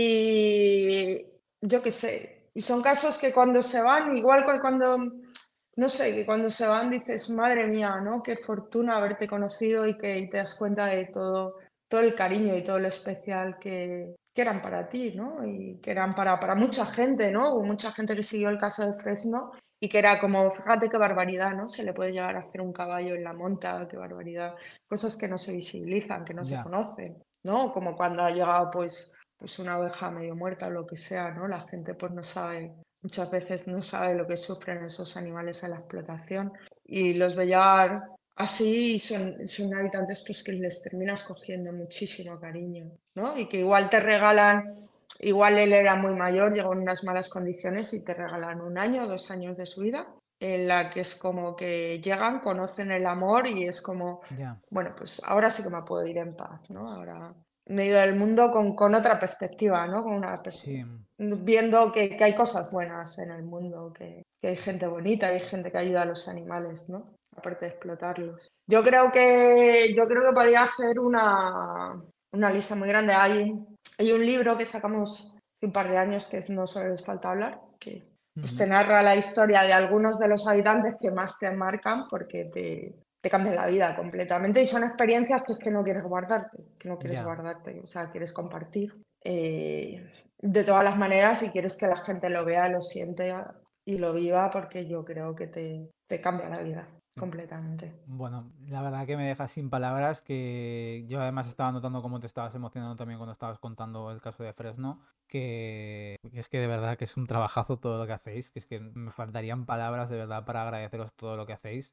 S2: Y yo qué sé, y son casos que cuando se van, igual que cuando, no sé, que cuando se van dices, madre mía, ¿no? Qué fortuna haberte conocido y que y te das cuenta de todo, todo el cariño y todo lo especial que, que eran para ti, ¿no? Y que eran para, para mucha gente, ¿no? Hubo mucha gente que siguió el caso de Fresno y que era como, fíjate qué barbaridad, ¿no? Se le puede llegar a hacer un caballo en la monta, qué barbaridad. Cosas que no se visibilizan, que no se
S1: ya.
S2: conocen, ¿no? Como cuando ha llegado, pues, pues una oveja medio muerta o lo que sea, ¿no? La gente pues no sabe, muchas veces no sabe lo que sufren esos animales en la explotación y los ve llegar así y son, son habitantes pues que les terminas cogiendo muchísimo cariño, ¿no? Y que igual te regalan, igual él era muy mayor, llegó en unas malas condiciones y te regalan un año o dos años de su vida en la que es como que llegan, conocen el amor y es como,
S1: Ya,
S2: bueno, pues ahora sí que me puedo ir en paz, ¿no? Ahora me he ido del mundo con, con otra perspectiva, ¿no? Con una pers-
S1: sí,
S2: viendo que, que hay cosas buenas en el mundo, que, que hay gente bonita, hay gente que ayuda a los animales, ¿no? Aparte de explotarlos. Yo creo que, yo creo que podría hacer una, una lista muy grande. Hay, hay un libro que sacamos hace un par de años que es No solo les falta hablar, que pues te
S1: ujú,
S2: narra la historia de algunos de los habitantes que más te marcan porque te, te cambian la vida completamente y son experiencias que es que no quieres guardarte, que no quieres
S1: ya.
S2: guardarte, o sea, quieres compartir eh, de todas las maneras y quieres que la gente lo vea, lo siente y lo viva porque yo creo que te, te cambia la vida completamente.
S1: Bueno, la verdad que me dejas sin palabras, que yo además estaba notando cómo te estabas emocionando también cuando estabas contando el caso de Fresno, que, que es que de verdad que es un trabajazo todo lo que hacéis, que es que me faltarían palabras de verdad para agradeceros todo lo que hacéis.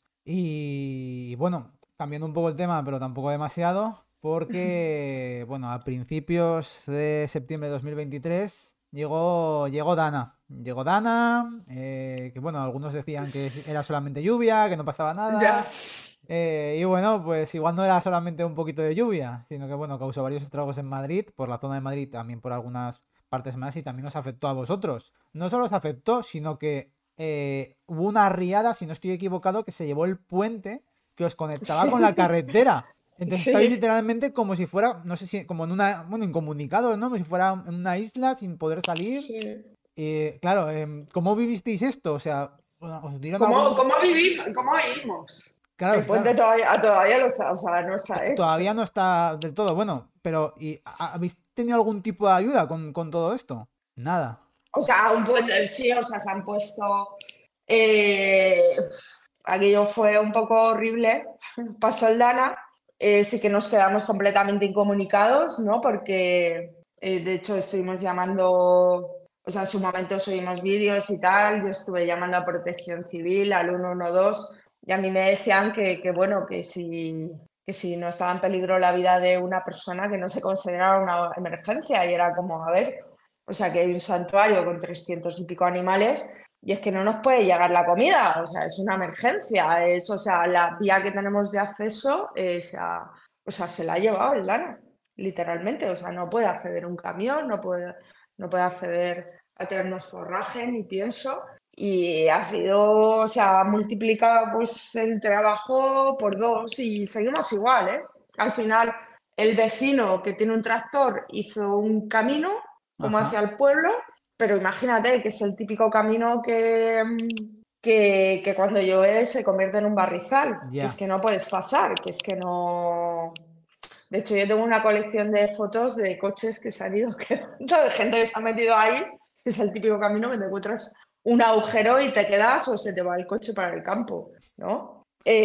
S1: Y bueno, cambiando un poco el tema, pero tampoco demasiado, porque bueno, a principios de septiembre de dos mil veintitrés llegó, llegó Dana. Llegó Dana, eh, que bueno, algunos decían que era solamente lluvia, que no pasaba
S2: Ya.
S1: nada. Eh, y bueno, pues igual no era solamente un poquito de lluvia, sino que bueno, causó varios estragos en Madrid, por la zona de Madrid, también por algunas partes más, y también os afectó a vosotros. No solo os afectó, sino que eh, hubo una riada, si no estoy equivocado, que se llevó el puente que os conectaba con la
S2: Sí,
S1: carretera. Entonces estáis
S2: sí,
S1: literalmente como si fuera, no sé si, como en una, bueno, incomunicados, ¿no? Como si fuera en una isla sin poder salir.
S2: sí.
S1: Y claro, em, ¿cómo vivisteis esto? O sea, ¿os dieron
S2: ¿Cómo,
S1: algún...?
S2: cómo vivimos? ¿Cómo vivimos?
S1: Claro,
S2: El puente
S1: claro.
S2: todavía, todavía lo está, o sea, no está
S1: To-
S2: hecho.
S1: Todavía no está del todo bueno, pero ¿y ha- habéis tenido algún tipo de ayuda con, con todo esto? Nada.
S2: O sea, un puente, sí, o sea, se han puesto. eh, Aquello fue un poco horrible. Pasó el Dana, eh, sí que nos quedamos completamente incomunicados, ¿no? Porque eh, de hecho estuvimos llamando, o sea, en su momento subimos vídeos y tal. Yo estuve llamando a Protección Civil, al ciento doce, y a mí me decían que, que bueno, que si, que si no estaba en peligro la vida de una persona, que no se consideraba una emergencia. Y era como, a ver, o sea, que hay un santuario con trescientos y pico animales y es que no nos puede llegar la comida, o sea, es una emergencia. Es, o sea, la vía que tenemos de acceso, eh, se ha- o sea, se la ha llevado el Dana, literalmente. O sea, no puede acceder un camión, no puede, no puede acceder a tenernos forraje ni pienso. Y ha sido, o sea, multiplica pues el trabajo por dos y seguimos igual, ¿eh? Al final, el vecino que tiene un tractor hizo un camino como hacia
S1: Ajá,
S2: el pueblo, pero imagínate que es el típico camino que, que, que cuando llueve se convierte en un barrizal, que es
S1: ya.
S2: que no puedes pasar, que es que no... De hecho, yo tengo una colección de fotos de coches que se han ido quedando, de gente que se ha metido ahí, que es el típico camino que te encuentras un agujero y te quedas o se te va el coche para el campo, ¿no?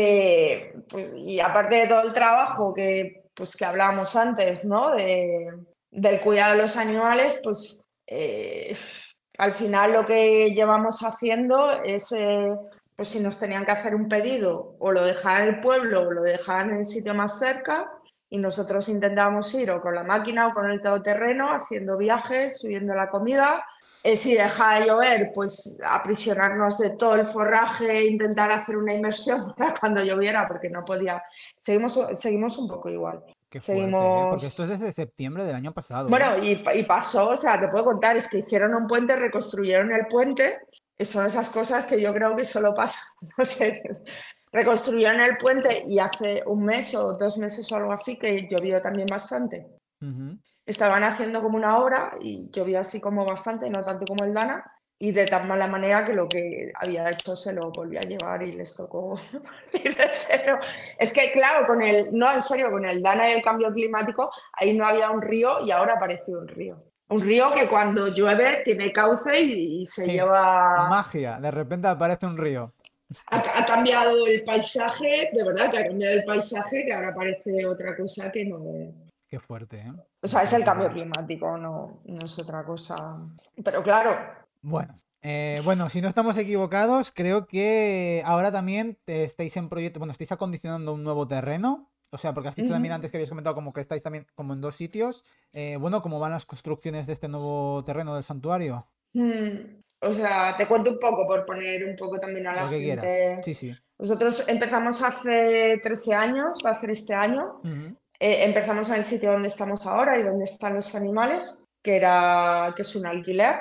S2: Eh, pues, y aparte de todo el trabajo que, pues, que hablábamos antes, ¿no? De, del cuidado de los animales, pues eh, al final lo que llevamos haciendo es, eh, pues si nos tenían que hacer un pedido, o lo dejaban en el pueblo o lo dejaban en el sitio más cerca, y nosotros intentábamos ir o con la máquina o con el todoterreno, haciendo viajes, subiendo la comida. Eh, si deja de llover, pues aprisionarnos de todo el forraje, intentar hacer una inmersión para cuando lloviera, porque no podía. Seguimos, seguimos un poco igual.
S1: Qué fuerte, ¿eh? Porque esto es
S2: Seguimos.
S1: desde septiembre del año pasado, ¿eh?
S2: Bueno, y, y pasó, o sea, te puedo contar, es que hicieron un puente, reconstruyeron el puente, que son esas cosas que yo creo que solo pasan, no sé, reconstruyeron el puente y hace un mes o dos meses o algo así que llovió también bastante.
S1: Ujú.
S2: Estaban haciendo como una obra y llovió así como bastante, no tanto como el Dana, y de tan mala manera que lo que había hecho se lo volvió a llevar y les tocó partir de cero. Es que claro, con el, no, en serio, con el Dana y el cambio climático, ahí no había un río y ahora apareció un río. Un río que cuando llueve tiene cauce y, y se
S1: Sí,
S2: lleva...
S1: magia, de repente aparece un río.
S2: Ha, ha cambiado el paisaje, de verdad que ha cambiado el paisaje, que ahora parece otra cosa que no...
S1: Qué fuerte, ¿eh?
S2: O
S1: Me
S2: sea, es el
S1: parece
S2: cambio
S1: que...
S2: climático, no, no es otra cosa. Pero claro,
S1: Bueno, eh, bueno, si no estamos equivocados, creo que ahora también te estáis en proyecto, bueno, estáis acondicionando un nuevo terreno. O sea, porque has dicho también
S2: ujú,
S1: antes que habías comentado como que estáis también como en dos sitios. Eh, bueno, ¿cómo van las construcciones de este nuevo terreno del santuario?
S2: mm, o sea, te cuento un poco por poner un poco también a la
S1: Lo que quieras.
S2: gente.
S1: Sí, sí.
S2: Nosotros empezamos hace trece años, va a ser este año.
S1: Ujú.
S2: Eh, empezamos en el sitio donde estamos ahora y donde están los animales, que era, que es un alquiler,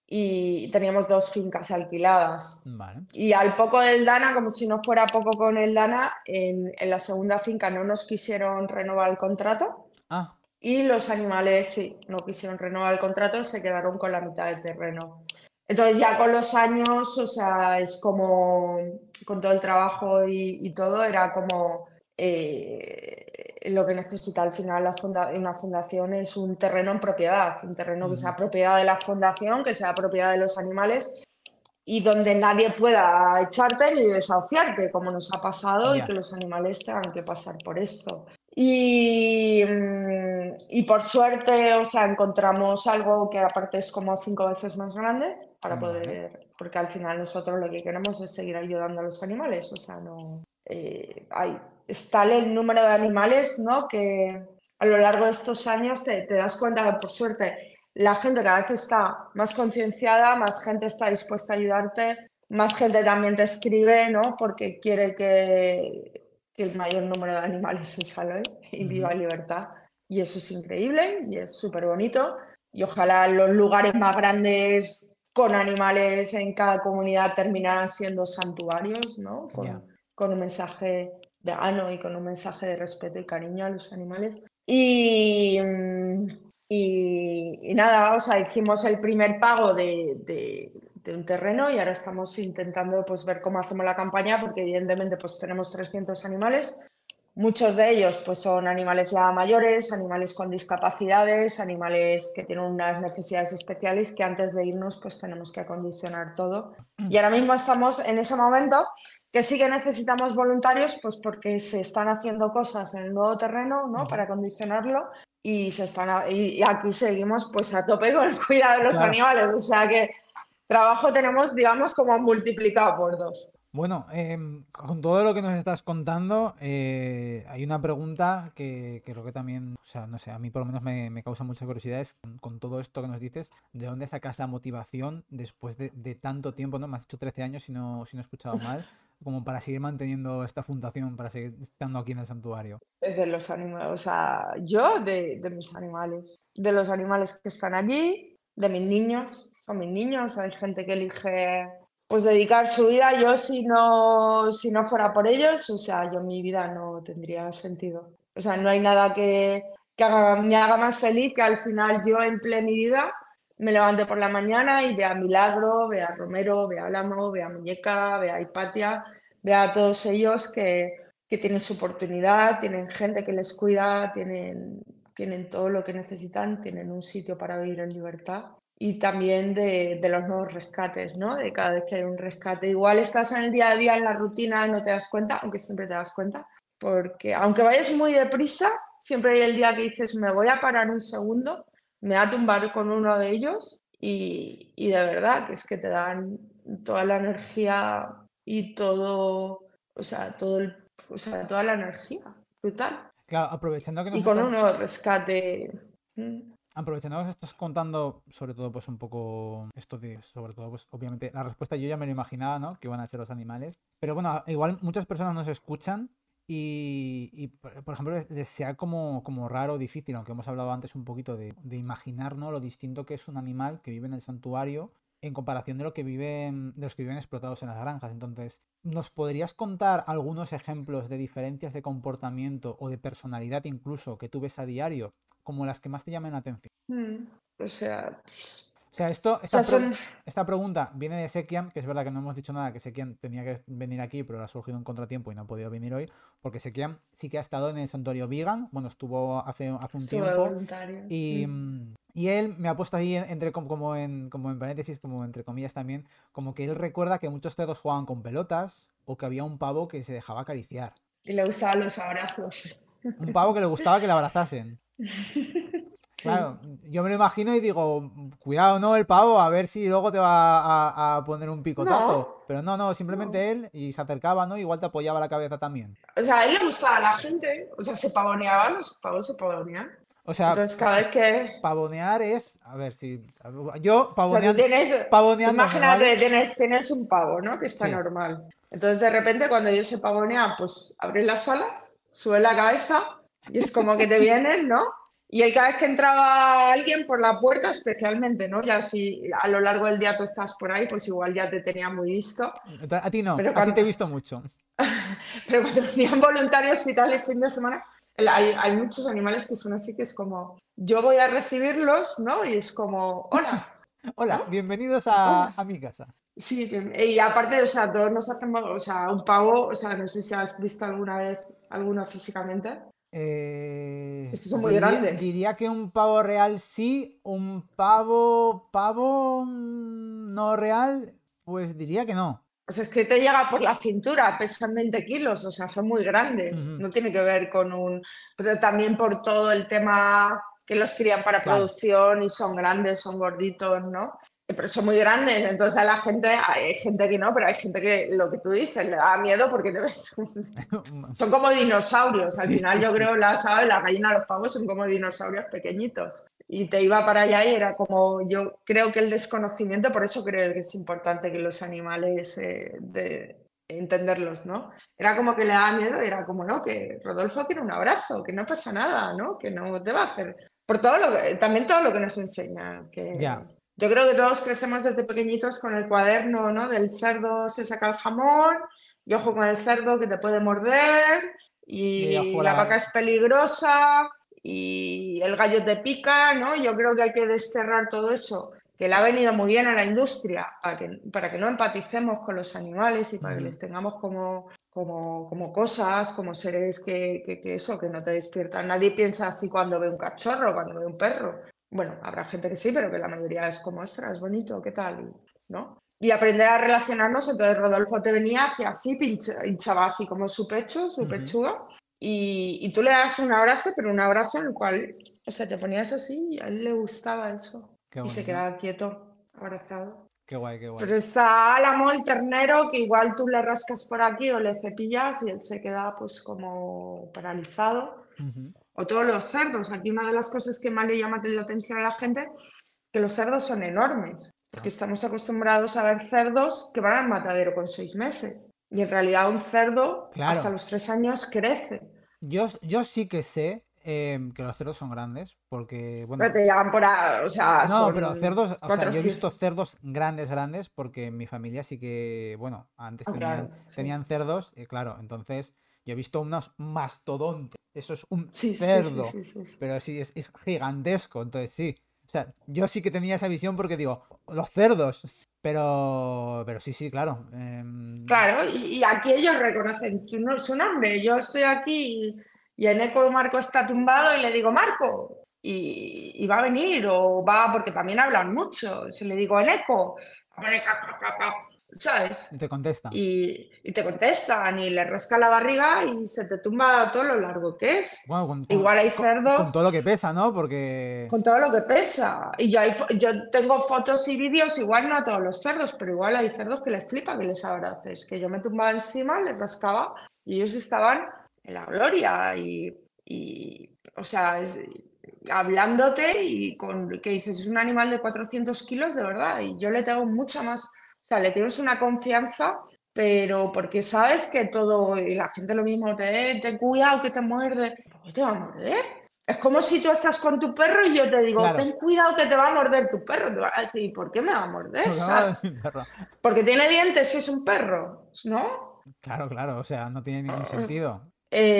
S2: y teníamos dos fincas alquiladas.
S1: Vale.
S2: Y al poco del Dana, como si no fuera poco con el Dana, en, en la segunda finca no nos quisieron renovar el contrato.
S1: Ah,
S2: Y los animales, sí, no quisieron renovar el contrato, se quedaron con la mitad del terreno. Entonces ya con los años, o sea, es como, con todo el trabajo y, y todo, era como eh, lo que necesita al final la funda- una fundación es un terreno en propiedad, un terreno que
S1: ujú.
S2: sea propiedad de la fundación, que sea propiedad de los animales y donde nadie pueda echarte ni desahuciarte, como nos ha pasado, y que
S1: Ya.
S2: los animales tengan que pasar por esto. Y, mm, y por suerte, o sea, encontramos algo que aparte es como cinco veces más grande para
S1: Vale.
S2: poder, porque al final nosotros lo que queremos es seguir ayudando a los animales, o sea, no, eh, hay, es tal el número de animales, ¿no? Que a lo largo de estos años te, te das cuenta que por suerte la gente cada vez está más concienciada, más gente está dispuesta a ayudarte, más gente también te escribe, ¿no? Porque quiere que, que el mayor número de animales se salve y viva
S1: Ujú.
S2: en libertad. Y eso es increíble y es súper bonito. Y ojalá los lugares más grandes con animales en cada comunidad terminaran siendo santuarios, ¿no?
S1: Ya.
S2: Con, con un mensaje vegano y con un mensaje de respeto y cariño a los animales. Y, mm, y, y nada, o sea, hicimos el primer pago de, de- de un terreno y ahora estamos intentando pues ver cómo hacemos la campaña porque evidentemente pues tenemos trescientos animales. Muchos de ellos pues son animales ya mayores, animales con discapacidades, animales que tienen unas necesidades especiales que antes de irnos pues tenemos que acondicionar todo. Y ahora mismo estamos en ese momento que sí que necesitamos voluntarios pues porque se están haciendo cosas en el nuevo terreno, ¿no?
S1: Ujú.
S2: Para acondicionarlo y, se están a- y, y aquí seguimos pues a tope con el cuidado de los
S1: Claro.
S2: animales. O sea que trabajo tenemos digamos como multiplicado por dos.
S1: Bueno, em, con todo lo que nos estás contando, eh, hay una pregunta que, que creo que también, o sea, no sé, a mí por lo menos me, me causa mucha curiosidad, es con, con todo esto que nos dices, ¿de dónde sacas la motivación después de, de tanto tiempo, ¿no? Me has dicho trece años, si no, si no he escuchado mal, como para seguir manteniendo esta fundación, para seguir estando aquí en el santuario.
S2: Es de los animales, o sea, yo de, de mis animales, de los animales que están allí, de mis niños, son mis niños, hay gente que elige pues dedicar su vida, yo si no, si no fuera por ellos, o sea, yo mi vida no tendría sentido. O sea, no hay nada que, que haga- me haga más feliz que al final yo en plenidad me levante por la mañana y vea a Milagro, vea a Romero, vea a Lamo, vea a Muñeca, vea a Hipatia, vea a todos ellos que que tienen su oportunidad, tienen gente que les cuida, tienen, tienen todo lo que necesitan, tienen un sitio para vivir en libertad. Y también de, de los nuevos rescates, ¿no? De cada vez que hay un rescate. Igual estás en el día a día, en la rutina, y no te das cuenta, aunque siempre te das cuenta, porque aunque vayas muy deprisa, siempre hay el día que dices, me voy a parar un segundo, me voy a tumbar con uno de ellos y, y de verdad que es que te dan toda la energía y todo, o sea, todo el o sea, toda la energía, brutal.
S1: Claro, aprovechando que nos
S2: Y con
S1: estás,
S2: uno rescate. mm,
S1: aprovechando que nos estás contando, sobre todo, pues un poco esto de, sobre todo, pues obviamente, la respuesta yo ya me lo imaginaba, ¿no? Que iban a ser los animales. Pero bueno, igual muchas personas nos escuchan y, y, por por ejemplo, les, les sea como, como raro o difícil, aunque hemos hablado antes un poquito de, de imaginar, ¿no? Lo distinto que es un animal que vive en el santuario en comparación de lo que viven, de los que viven explotados en las granjas. Entonces, ¿nos podrías contar algunos ejemplos de diferencias de comportamiento o de personalidad incluso que tú ves a diario, como las que más te llamen la atención?
S2: mm, O sea,
S1: O sea, esto,
S2: o sea,
S1: esta,
S2: son.
S1: pre- esta pregunta viene de Sekian, que es verdad que no hemos dicho nada, que Sekian tenía que venir aquí, pero le ha surgido un contratiempo y no ha podido venir hoy, porque Sekian sí que ha estado en el santuario vegan, bueno, estuvo hace, hace un
S2: Estuve de
S1: tiempo,
S2: voluntario.
S1: y,
S2: mm.
S1: mm, y él me ha puesto ahí en- entre, como, como en, como en paréntesis, como entre comillas también, como que él recuerda que muchos cerdos jugaban con pelotas o que había un pavo que se dejaba acariciar.
S2: Y le gustaban los abrazos.
S1: Un pavo que le gustaba que le abrazasen. Claro,
S2: Sí.
S1: yo me lo imagino y digo, cuidado, ¿no? El pavo, a ver si luego te va a, a poner un picotazo.
S2: No,
S1: Pero no, no,
S2: no.
S1: simplemente él y se acercaba, ¿no? Igual te apoyaba la cabeza también.
S2: O sea, a él le gustaba a la gente. O sea, se pavoneaban, los pavos se pavonean.
S1: O sea,
S2: Entonces,
S1: pa-
S2: cada vez que.
S1: pavonear es, a ver si, yo
S2: O sea, tú
S1: pavoneando,
S2: tienes. Tú
S1: pavoneándome,
S2: imagínate,
S1: ¿vale?
S2: tienes, tienes un pavo, ¿no? Que está
S1: Sí.
S2: normal. Entonces, de repente, cuando ellos se pavonean, pues abres las alas, subes la cabeza y es como que te vienen, ¿no? Y ahí cada vez que entraba alguien por la puerta, especialmente, ¿no? Ya si a lo largo del día tú estás por ahí, pues igual ya te tenía muy visto.
S1: Entonces, a ti no,
S2: Pero
S1: a ti
S2: cuando,
S1: te he visto mucho.
S2: pero cuando venían voluntarios y tal el fin de semana, el- hay, hay muchos animales que son así que es como, yo voy a recibirlos, ¿no? Y es como, hola,
S1: Hola,
S2: ¿no?
S1: bienvenidos a,
S2: Hola.
S1: a mi casa.
S2: Sí, bien. Y aparte, o sea, todos nos hacemos, o sea, un pavo, o sea, no sé si has visto alguna vez alguno físicamente,
S1: Eh,
S2: es que son muy
S1: diría,
S2: grandes.
S1: diría que un pavo real sí, un pavo, pavo mm, no real, pues diría que no.
S2: O sea, es que te llega por la cintura, pesan veinte kilos, o sea, son muy grandes.
S1: Ujú.
S2: No tiene que ver con un... Pero también por todo el tema, que los crían para
S1: Claro.
S2: producción y son grandes, son gorditos, ¿no? Pero son muy grandes, entonces a la gente, hay gente que no, pero hay gente que lo que tú dices le da miedo porque te ves. Son como dinosaurios, al
S1: Sí,
S2: final yo
S1: sí.
S2: creo, la, ¿sabes? La gallina, los pavos son como dinosaurios pequeñitos. Y te iba para allá y era como, yo creo que el desconocimiento, por eso creo que es importante que los animales, eh, de, entenderlos, ¿no? Era como que le daba miedo, era como, no, que Rodolfo quiere un abrazo, que no pasa nada, ¿no? Que no te va a hacer. Por todo lo que, también todo lo que nos enseña, que
S1: Ya.
S2: yo creo que todos crecemos desde pequeñitos con el cuaderno, ¿no? Del cerdo se saca el jamón, y ojo con el cerdo que te puede morder,
S1: Y
S2: y
S1: ojo,
S2: la vaca
S1: la...
S2: es peligrosa, y el gallo te pica, ¿no? Yo creo que hay que desterrar todo eso, que le ha venido muy bien a la industria, para que, para que no empaticemos con los animales y para que
S1: Ujú.
S2: les tengamos como, como, como cosas, como seres que, que, que eso, que no te despiertan. Nadie piensa así cuando ve un cachorro, cuando ve un perro. Bueno, habrá gente que sí, pero que la mayoría es como, ostras, es bonito, ¿qué tal? ¿No? Y aprender a relacionarnos, entonces Rodolfo te venía hacia así, pincha- hinchaba así como su pecho, su
S1: Ujú.
S2: pechuga, y, y tú le das un abrazo, pero un abrazo en el cual, o sea, te ponías así y a él le gustaba eso.
S1: Qué
S2: Y se
S1: bonito.
S2: quedaba quieto, abrazado.
S1: Qué guay, qué guay.
S2: Pero está Álamo, el ternero, que igual tú le rascas por aquí o le cepillas y él se queda pues como paralizado.
S1: Ujú.
S2: O todos los cerdos. Aquí una de las cosas que más le llama la atención a la gente, que los cerdos son enormes, porque
S1: Ostras.
S2: estamos acostumbrados a ver cerdos que van al matadero con seis meses. Y en realidad un cerdo hasta
S1: Claro.
S2: los tres años crece.
S1: Yo, yo sí que sé em, que los cerdos son grandes, porque,
S2: Pero
S1: bueno,
S2: te llegan por ahí, o sea,
S1: no, pero
S2: son
S1: cerdos, o sea, yo he visto
S2: cuatrocientos.
S1: cerdos grandes, grandes, porque en mi familia sí que, bueno, antes
S2: Ah,
S1: tenían,
S2: claro, sí.
S1: tenían cerdos, y claro, entonces yo he visto unos mastodontes, eso es un
S2: Sí, sí, sí,
S1: cerdo,
S2: sí, sí, sí.
S1: pero sí, es, es gigantesco, entonces sí, o sea, yo sí que tenía esa visión porque digo, los cerdos, pero, pero sí, sí, claro, em,
S2: Claro, y, y aquí ellos reconocen tu no- su nombre. Yo estoy aquí y, y en eco Marco está tumbado y le digo, Marco, y, y va a venir, o va, porque también hablan mucho. Si le digo, en eco, pone ca, ca, ca, ca, ¿sabes?
S1: te contesta.
S2: Y, y te contestan y le rasca la barriga y se te tumba todo lo largo que es.
S1: Bueno, con, con-
S2: Igual hay
S1: con- con
S2: cerdos
S1: todo lo que pesa, ¿no? Porque,
S2: con todo lo que pesa. Y yo, hay fo- yo tengo fotos y vídeos, igual no a todos los cerdos, pero igual hay cerdos que les flipa que les abraces. Que yo me tumbaba encima, les rascaba y ellos estaban en la gloria. Y, y, o sea, es- hablándote y con que dices, es un animal de cuatrocientos kilos de verdad. Y yo le tengo mucha más, o sea, le tienes una confianza. Pero porque sabes que todo, y la gente lo mismo, te, "Eh, ten cuidado que te muerde. ¿Por qué te va a morder? Es como si tú estás con tu perro y yo te digo,
S1: claro,
S2: ten cuidado que te va a morder tu perro. Te vas a decir, ¿por qué me va a morder?
S1: porque no,
S2: ¿Sabes?
S1: mi perro.
S2: Porque tiene dientes si es un perro, ¿no?
S1: Claro, claro, o sea, no tiene ningún sentido.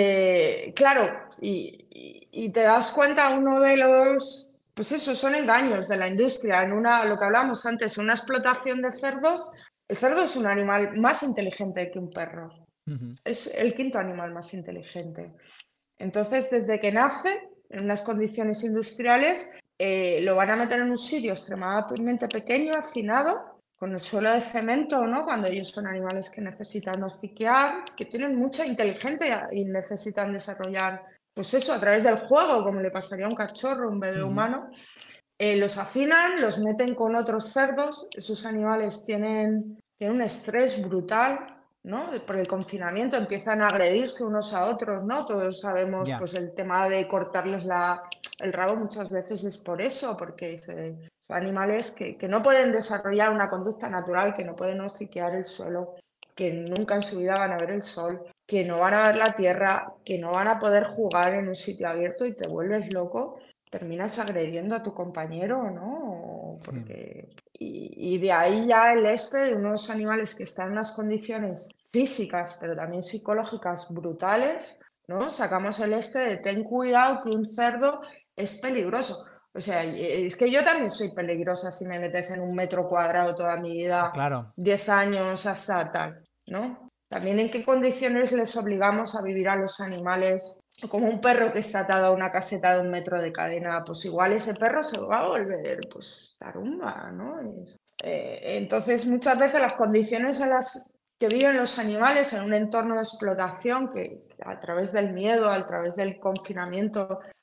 S2: Eh, claro, y, y- y te das cuenta uno de los, pues eso, son engaños de la industria. En una, lo que hablábamos antes, en una explotación de cerdos, el cerdo es un animal más inteligente que un perro.
S1: Ujú.
S2: Es el quinto animal más inteligente. Entonces, desde que nace, en unas condiciones industriales, eh, lo van a meter en un sitio extremadamente pequeño, hacinado, con el suelo de cemento, ¿no? Cuando ellos son animales que necesitan hociquear, que tienen mucha inteligencia y necesitan desarrollar, pues eso, a través del juego, como le pasaría a un cachorro, un bebé
S1: Ujú.
S2: humano. Eh, los hacinan, los meten con otros cerdos, esos animales tienen, tienen un estrés brutal, ¿no? Por el confinamiento empiezan a agredirse unos a otros, ¿no? Todos sabemos,
S1: Ya,
S2: pues el tema de cortarles la, el rabo muchas veces es por eso, porque se- son animales que, que no pueden desarrollar una conducta natural, que no pueden hociquear el suelo, que nunca en su vida van a ver el sol, que no van a ver la tierra, que no van a poder jugar en un sitio abierto y te vuelves loco, terminas agrediendo a tu compañero, ¿no?
S1: sí.
S2: Porque, y, y de ahí ya el este de unos animales que están en unas condiciones físicas, pero también psicológicas brutales, ¿no? Sacamos el este de ten cuidado que un cerdo es peligroso. O sea, es que yo también soy peligrosa si me metes en un metro cuadrado toda mi vida,
S1: Claro,
S2: diez años hasta tal, ¿no? También en qué condiciones les obligamos a vivir a los animales, como un perro que está atado a una caseta de un metro de cadena, pues igual ese perro se va a volver, pues, tarumba, ¿no? Es- eh, entonces, muchas veces las condiciones en las que viven los animales en un entorno de explotación que a través del miedo, a través del confinamiento,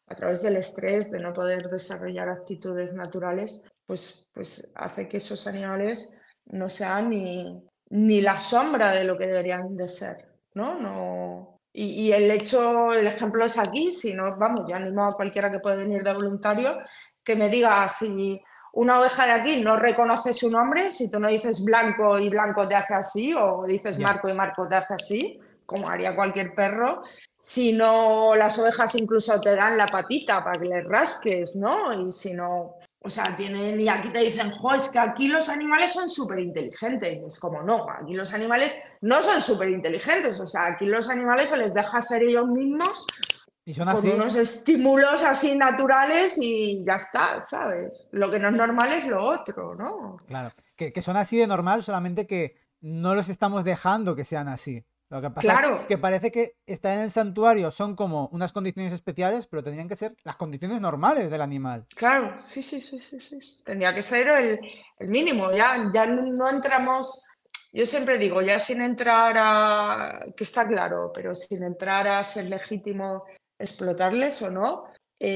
S2: a través del estrés, de no poder desarrollar actitudes naturales, pues, pues hace que esos animales no sean ni, ni la sombra de lo que deberían de ser, ¿no? No. Y, y el hecho, el ejemplo es aquí, si no, vamos, yo animo a cualquiera que puede venir de voluntario que me diga si una oveja de aquí no reconoce su nombre, si tú no dices Blanco y Blanco te hace así, o dices
S1: Ya.
S2: Marco y Marco te hace así, como haría cualquier perro, si no las ovejas incluso te dan la patita para que les rasques, ¿no? Y si no, o sea, tienen, y aquí te dicen, jo, es que aquí los animales son súper inteligentes. Es como, no, aquí los animales no son súper inteligentes, o sea, aquí los animales se les deja ser ellos mismos
S1: Y son
S2: con
S1: así,
S2: unos estímulos así naturales y ya está, ¿sabes? Lo que no es normal es lo otro, ¿no?
S1: claro, que, que son así de normal, solamente que no los estamos dejando que sean así. Lo que pasa es
S2: Claro,
S1: que parece que estar en el santuario son como unas condiciones especiales, pero tendrían que ser las condiciones normales del animal.
S2: claro, sí, sí, sí, sí, sí. Tendría que ser el, el mínimo, ya, ya no entramos, yo siempre digo, ya sin entrar a, que está claro, pero sin entrar a si es legítimo explotarles o no,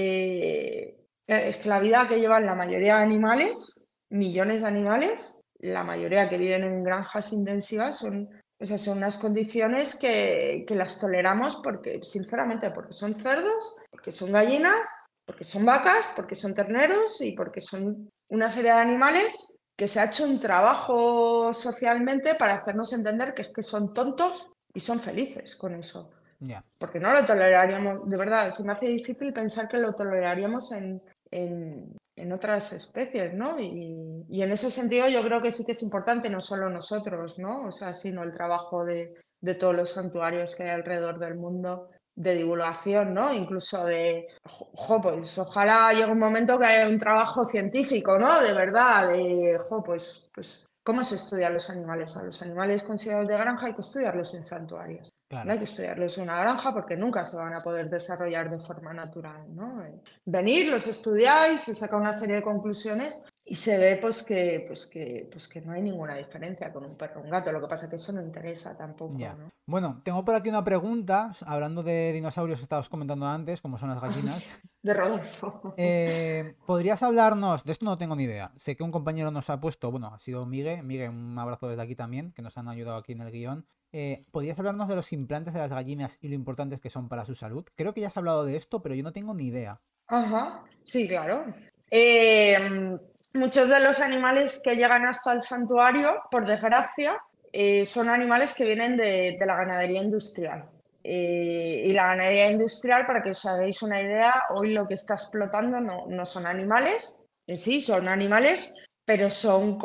S2: eh, es que la vida que llevan la mayoría de animales, millones de animales, la mayoría que viven en granjas intensivas son, o sea, son unas condiciones que, que las toleramos porque, sinceramente, porque son cerdos, porque son gallinas, porque son vacas, porque son terneros y porque son una serie de animales que se ha hecho un trabajo socialmente para hacernos entender que es que son tontos y son felices con eso.
S1: Ya.
S2: Porque no lo toleraríamos, de verdad, se me hace difícil pensar que lo toleraríamos en, en, en otras especies, ¿no? Y, y en ese sentido yo creo que sí que es importante, no solo nosotros, ¿no? O sea, sino el trabajo de, de todos los santuarios que hay alrededor del mundo de divulgación, ¿no? Incluso de, jo, pues ojalá llegue un momento que haya un trabajo científico, ¿no? De verdad, de, jo, pues, pues, ¿cómo se estudian los animales? A los animales considerados de granja hay que estudiarlos en santuarios. No
S1: Claro.
S2: hay que estudiarlos en una granja porque nunca se van a poder desarrollar de forma natural, ¿no? Venir, los estudiáis, se saca una serie de conclusiones y se ve pues que, pues que, pues que no hay ninguna diferencia con un perro o un gato. Lo que pasa es que eso no interesa tampoco,
S1: Ya.
S2: ¿no?
S1: Bueno, tengo por aquí una pregunta, hablando de dinosaurios que estabas comentando antes, como son las
S2: Ay,
S1: gallinas.
S2: de Rodolfo.
S1: Eh, ¿podrías hablarnos? De esto no tengo ni idea. Sé que un compañero nos ha puesto, bueno, ha sido Migue. Migue, un abrazo desde aquí también, que nos han ayudado aquí en el guión. Eh, ¿podrías hablarnos de los implantes de las gallinas y lo importantes que son para su salud? Creo que ya has hablado de esto, pero yo no tengo ni idea.
S2: Ajá, sí, claro. Eh, muchos de los animales que llegan hasta el santuario, por desgracia, eh, son animales que vienen de, de la ganadería industrial. Eh, y la ganadería industrial, para que os hagáis una idea, hoy lo que está explotando no, no son animales en sí, son animales, pero son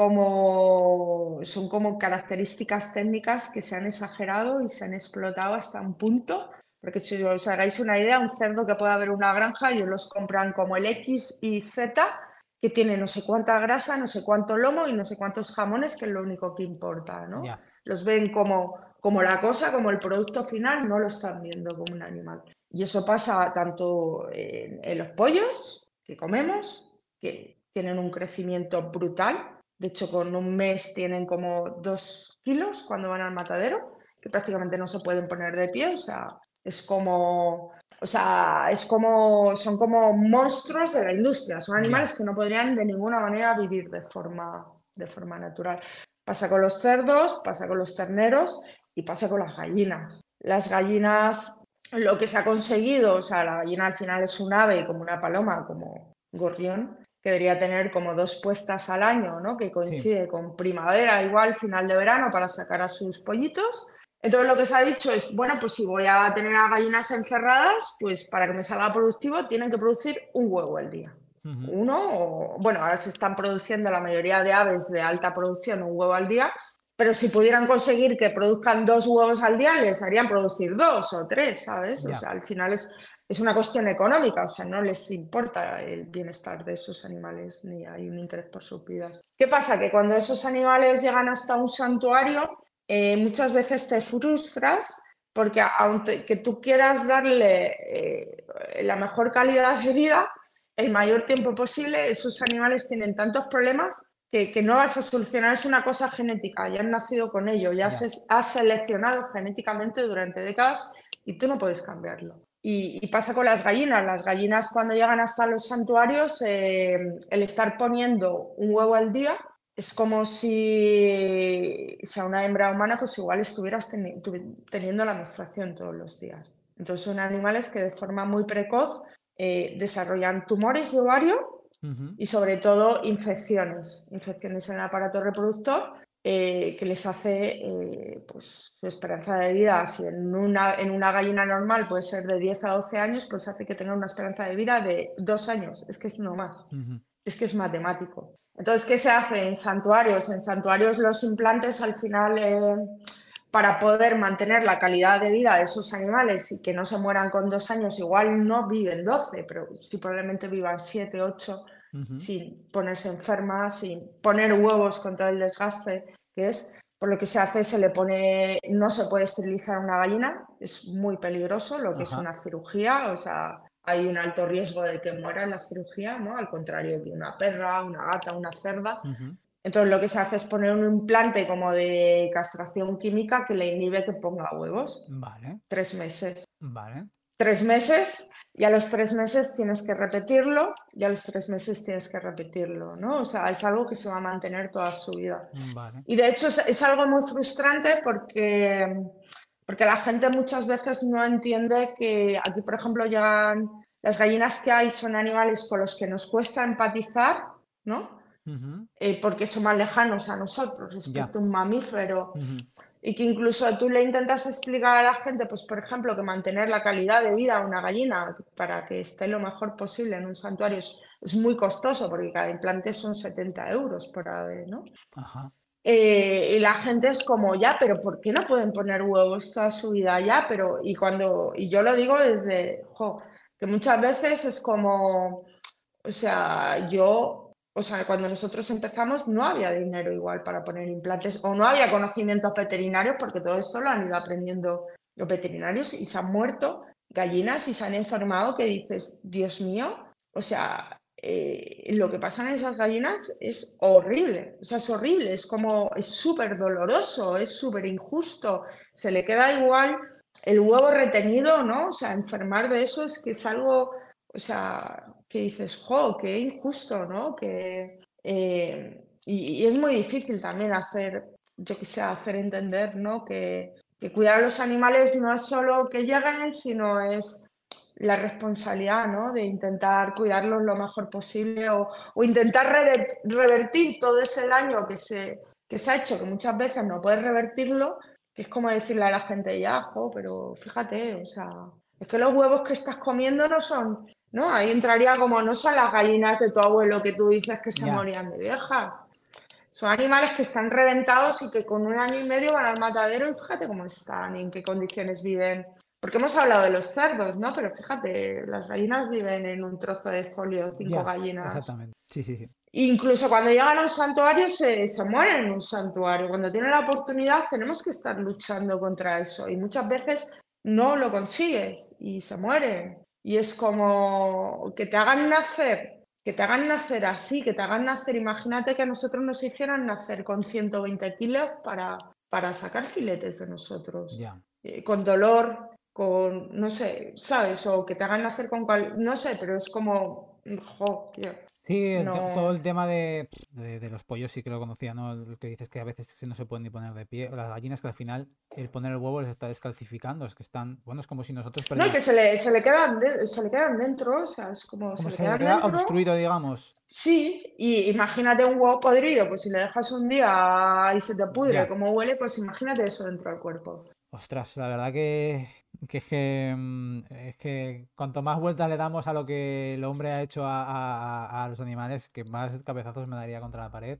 S2: como, son como características técnicas que se han exagerado y se han explotado hasta un punto porque si os hagáis una idea, un cerdo que puede haber una granja, ellos los compran como el X y Z, que tiene no sé cuánta grasa, no sé cuánto lomo y no sé cuántos jamones, que es lo único que importa, ¿no?
S1: Ya.
S2: Los ven como, como la cosa, como el producto final, no lo están viendo como un animal. Y eso pasa tanto en, en los pollos que comemos, que tienen un crecimiento brutal. De hecho, con un mes tienen como dos kilos cuando van al matadero, que prácticamente no se pueden poner de pie, o sea, es como, o sea, es como, son como monstruos de la industria, son
S1: Ya.
S2: animales que no podrían de ninguna manera vivir de forma, de forma natural. Pasa con los cerdos, pasa con los terneros y pasa con las gallinas. Las gallinas, lo que se ha conseguido, o sea, la gallina al final es un ave como una paloma, como un gorrión, que debería tener como dos puestas al año, ¿no? Que
S1: Sí.
S2: coincide con primavera, igual final de verano, para sacar a sus pollitos. Entonces lo que se ha dicho es, bueno, pues si voy a tener a gallinas encerradas, pues para que me salga productivo tienen que producir un huevo al día.
S1: Ujú.
S2: Uno, o, bueno, ahora se están produciendo la mayoría de aves de alta producción un huevo al día, pero si pudieran conseguir que produzcan dos huevos al día, les harían producir dos o tres, ¿sabes? O
S1: Ya.
S2: sea, al final es, es una cuestión económica, o sea, no les importa el bienestar de esos animales ni hay un interés por sus vidas. ¿Qué pasa? Que cuando esos animales llegan hasta un santuario, eh, muchas veces te frustras porque aunque tú quieras darle eh, la mejor calidad de vida, el mayor tiempo posible, esos animales tienen tantos problemas que, que no vas a solucionar. Es una cosa genética, ya han nacido con ello, ya
S1: Ya.
S2: se has seleccionado genéticamente durante décadas y tú no puedes cambiarlo. Y, y pasa con las gallinas. Las gallinas cuando llegan hasta los santuarios, eh, el estar poniendo un huevo al día es como si, si a una hembra humana pues igual estuvieras teni teniendo la menstruación todos los días. Entonces son animales que de forma muy precoz eh, desarrollan tumores de ovario
S1: Ujú.
S2: y sobre todo infecciones, infecciones en el aparato reproductor eh, que les hace eh, pues, su esperanza de vida, si en una, en una gallina normal puede ser de diez a doce años, pues hace que tenga una esperanza de vida de dos años, es que es no más,
S1: Ujú.
S2: es que es matemático. Entonces, ¿qué se hace en santuarios? En santuarios los implantes al final, eh, para poder mantener la calidad de vida de esos animales y que no se mueran con dos años, igual no viven doce, pero sí probablemente vivan siete, ocho,
S1: Ujú.
S2: sin ponerse enfermas, sin poner huevos con todo el desgaste que es. Por lo que se hace, se le pone, no se puede esterilizar una gallina, es muy peligroso lo que es
S1: Ajá.
S2: una cirugía, o sea, hay un alto riesgo de que muera en la cirugía, ¿no? Al contrario que una perra, una gata, una cerda.
S1: Ujú.
S2: Entonces lo que se hace es poner un implante como de castración química que le inhibe que ponga huevos.
S1: Vale,
S2: Tres meses.
S1: vale,
S2: Tres meses y a los tres meses tienes que repetirlo y a los tres meses tienes que repetirlo, ¿no? O sea, es algo que se va a mantener toda su vida.
S1: vale.
S2: Y de hecho es, es algo muy frustrante porque, porque la gente muchas veces no entiende que aquí, por ejemplo, llegan las gallinas que hay son animales con los que nos cuesta empatizar, ¿no?
S1: Ujú.
S2: Eh, porque son más lejanos a nosotros
S1: Ya.
S2: respecto a un mamífero.
S1: Ujú.
S2: Y que incluso tú le intentas explicar a la gente, pues por ejemplo, que mantener la calidad de vida a una gallina para que esté lo mejor posible en un santuario es, es muy costoso, porque cada implante son setenta euros por ave, ¿no?
S1: Ajá.
S2: Eh, y la gente es como, ya, pero ¿por qué no pueden poner huevos toda su vida? Ya, pero, y cuando, y yo lo digo desde, jo, que muchas veces es como, o sea, yo, o sea, cuando nosotros empezamos no había dinero igual para poner implantes o no había conocimientos veterinarios porque todo esto lo han ido aprendiendo los veterinarios y se han muerto gallinas y se han enfermado que dices, Dios mío, o sea, eh, lo que pasa en esas gallinas es horrible, o sea, es horrible, es como, es súper doloroso, es súper injusto, se le queda igual el huevo retenido, ¿no? O sea, enfermar de eso es que es algo, o sea, que dices, jo, qué injusto, ¿no? Que, eh, y, y es muy difícil también hacer, yo qué sé, hacer entender, ¿no? Que, que cuidar a los animales no es solo que lleguen, sino es la responsabilidad, ¿no? De intentar cuidarlos lo mejor posible o, o intentar rever- revertir todo ese daño que se, que se ha hecho, que muchas veces no puedes revertirlo, que es como decirle a la gente, ya, jo, pero fíjate, o sea, es que los huevos que estás comiendo no son, ¿no? Ahí entraría como, no son las gallinas de tu abuelo que tú dices que se
S1: Ya.
S2: morían de viejas. Son animales que están reventados y que con un año y medio van al matadero y fíjate cómo están y en qué condiciones viven. Porque hemos hablado de los cerdos, ¿no? Pero fíjate, las gallinas viven en un trozo de folio, cinco
S1: Ya.
S2: gallinas.
S1: Exactamente. Sí, sí, sí.
S2: Incluso cuando llegan a un santuario se, se mueren en un santuario. Cuando tienen la oportunidad tenemos que estar luchando contra eso y muchas veces no lo consigues y se mueren. Y es como que te hagan nacer, que te hagan nacer así, que te hagan nacer. Imagínate que a nosotros nos hicieran nacer con ciento veinte kilos para, para sacar filetes de nosotros,
S1: Ya.
S2: eh, con dolor, con, no sé, ¿sabes? O que te hagan nacer con cual, no sé, pero es como, jo, tío,
S1: Sí, el te- todo
S2: no.
S1: el tema de, de, de los pollos sí que lo conocía, ¿no? El que dices que a veces no se pueden ni poner de pie. Las gallinas que al final el poner el huevo les está descalcificando, es que están, bueno, es como si nosotros
S2: No, y que
S1: perdemos,
S2: se le, se le quedan, de- se le quedan dentro, o sea, es como
S1: como
S2: se le
S1: se le
S2: quedan
S1: queda
S2: dentro.
S1: obstruido, digamos.
S2: Sí, y imagínate un huevo podrido, pues si le dejas un día y se te pudre
S1: Ya.
S2: como huele, pues imagínate eso dentro del cuerpo.
S1: Ostras, la verdad que, que, es que, mm, es que cuanto más vueltas le damos a lo que el hombre ha hecho a, a- a- a los animales, que más cabezazos me daría contra la pared.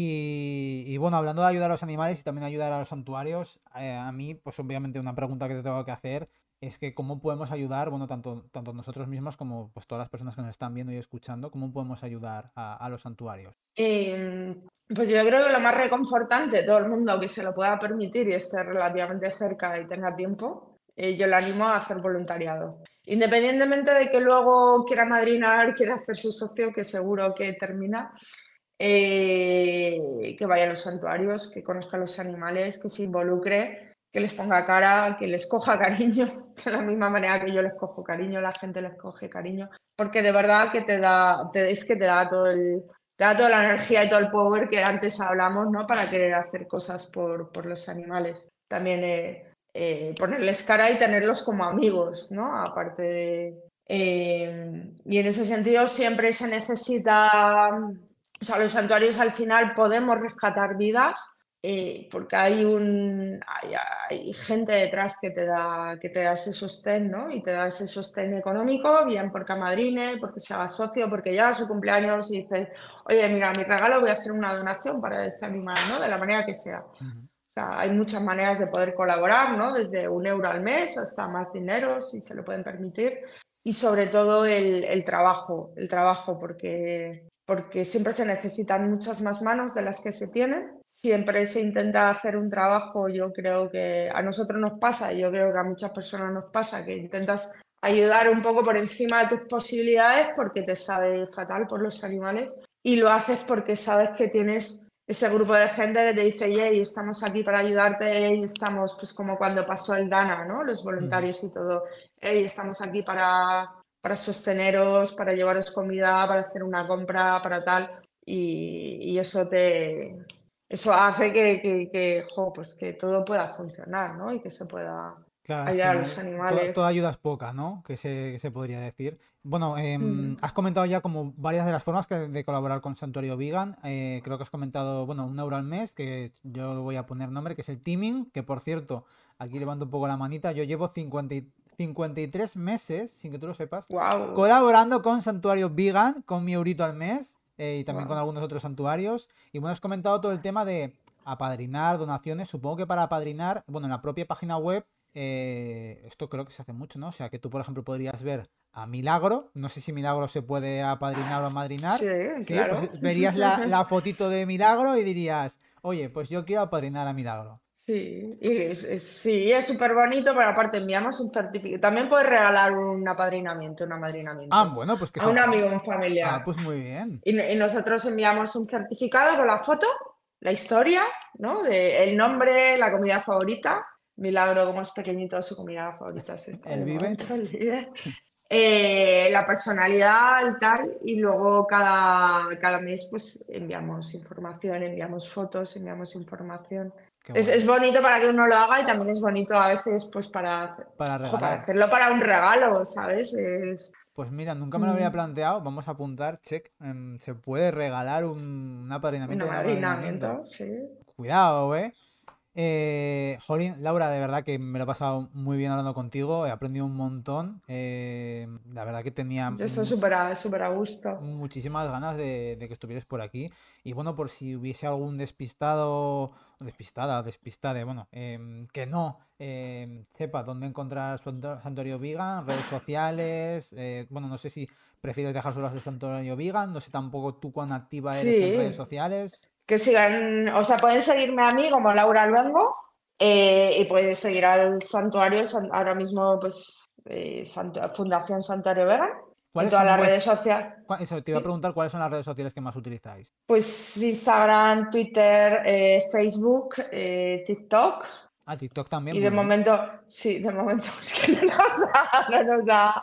S1: Y, y bueno, hablando de ayudar a los animales y también ayudar a los santuarios, eh, a mí, pues obviamente una pregunta que te tengo que hacer es que cómo podemos ayudar, bueno, tanto, tanto nosotros mismos como pues todas las personas que nos están viendo y escuchando, cómo podemos ayudar a, a los santuarios.
S2: Y, pues yo creo que lo más reconfortante, todo el mundo que se lo pueda permitir y esté relativamente cerca y tenga tiempo, eh, yo le animo a hacer voluntariado. Independientemente de que luego quiera madrinar, quiera hacer su socio, que seguro que termina, eh, que vaya a los santuarios, que conozca los animales, que se involucre, que les ponga cara, que les coja cariño, de la misma manera que yo les cojo cariño, la gente les coge cariño, porque de verdad que te da, te, es que te da todo el, te da toda la energía y todo el power que antes hablamos, ¿no? Para querer hacer cosas por, por los animales. También eh, eh, ponerles cara y tenerlos como amigos, ¿no? Aparte de... Eh, y en ese sentido siempre se necesita, o sea, los santuarios al final podemos rescatar vidas, eh, porque hay un hay, hay gente detrás que te da que te da ese sostén, ¿no? Y te da ese sostén económico, bien porque amadrine, porque se haga socio, porque llega a su cumpleaños y dices, oye, mira, mi regalo voy a hacer una donación para este animal, ¿no? De la manera que sea.
S1: Ujú.
S2: O sea, hay muchas maneras de poder colaborar, ¿no? Desde un euro al mes hasta más dinero, si se lo pueden permitir. Y sobre todo el, el trabajo, el trabajo, porque, porque siempre se necesitan muchas más manos de las que se tienen. Siempre se intenta hacer un trabajo, yo creo que a nosotros nos pasa, y yo creo que a muchas personas nos pasa, que intentas ayudar un poco por encima de tus posibilidades porque te sabe fatal por los animales y lo haces porque sabes que tienes ese grupo de gente que te dice, y estamos aquí para ayudarte, y estamos, pues como cuando pasó el Dana, ¿no? Los
S1: Ujú.
S2: voluntarios y todo, hey, estamos aquí para, para sosteneros, para llevaros comida, para hacer una compra, para tal, y, y eso te, eso hace que, que, que, jo, pues que todo pueda funcionar, ¿no? Y que se pueda
S1: Claro, al
S2: ayudar a los
S1: final to- toda
S2: animales.
S1: ayuda es poca, ¿no? Que se, que se podría decir. Bueno, em,
S2: Mm.
S1: has comentado ya como varias de las formas que- de colaborar con Santuario Vegan. Eh, creo que has comentado, bueno, un euro al mes, que yo le voy a poner nombre, que es el Teaming, que por cierto, aquí levanto un poco la manita, yo llevo cincuenta y- cincuenta y tres meses, sin que tú lo sepas,
S2: Wow,
S1: colaborando con Santuario Vegan, con mi eurito al mes, eh, y también con
S2: wow.
S1: algunos otros santuarios. Y bueno, has comentado todo el tema de apadrinar, donaciones. Supongo que para apadrinar, bueno, en la propia página web eh, esto creo que se hace mucho, ¿no? O sea, que tú, por ejemplo, podrías ver a Milagro, no sé si Milagro se puede apadrinar o amadrinar,
S2: Sí,
S1: sí,
S2: claro.
S1: pues verías la, la fotito de Milagro y dirías, oye, pues yo quiero apadrinar a Milagro.
S2: Sí, y es, es- sí, es súper bonito, pero aparte enviamos un certificado. También puedes regalar un apadrinamiento, un
S1: Ah,
S2: amadrinamiento
S1: bueno, pues que
S2: a un
S1: se...
S2: amigo o un
S1: Ah,
S2: familiar.
S1: pues muy bien.
S2: Y, y nosotros enviamos un certificado con la foto, la historia, ¿no? De el nombre, la comida favorita. Milagro, como es pequeñito, su comida favorita es esta,
S1: Él
S2: de
S1: vive.
S2: momento, el líder. Eh, la personalidad y tal, y luego cada, cada mes pues enviamos información, enviamos fotos, enviamos información.
S1: Qué
S2: Es, es
S1: guay.
S2: bonito para que uno lo haga y también es bonito a veces pues para, hacer-
S1: Para
S2: jo, para
S1: regalar.
S2: hacerlo para un regalo, ¿sabes? Es,
S1: Pues mira, nunca me lo había
S2: mm,
S1: planteado. Vamos a apuntar, check. em, se puede regalar un, un
S2: un
S1: apadrinamiento de un apadrinamiento.
S2: amadrinamiento, sí.
S1: Cuidado, ¿eh? Eh, Jolín, Laura, de verdad que me lo he pasado muy bien hablando contigo, he aprendido un montón. Eh, la verdad que tenía
S2: Yo estoy
S1: mu-
S2: súper a, súper a gusto.
S1: muchísimas ganas de, de que estuvieras por aquí. Y bueno, por si hubiese algún despistado, o despistada, o despistade, bueno, em, que no em, sepa dónde encontrar Santo- Santuario Vegan, redes sociales. Eh, bueno, no sé si prefieres dejar solo las de Santuario Vegan, no sé tampoco tú cuán activa eres en redes
S2: Sí,
S1: sociales.
S2: que sigan, o sea, pueden seguirme a mí como Laura Luengo, eh, y pueden seguir al santuario, san- ahora mismo pues eh, santu- Fundación Santuario Vegan, en
S1: ¿Cuáles
S2: todas
S1: son
S2: las
S1: vuestras...
S2: redes sociales.
S1: Eso, te iba a
S2: ¿Sí?
S1: preguntar cuáles son las redes sociales que más utilizáis.
S2: Pues Instagram, Twitter, eh, Facebook, eh, TikTok.
S1: Ah, TikTok también,
S2: Y de
S1: muy bien.
S2: momento, sí, de momento es que no nos da, no nos da.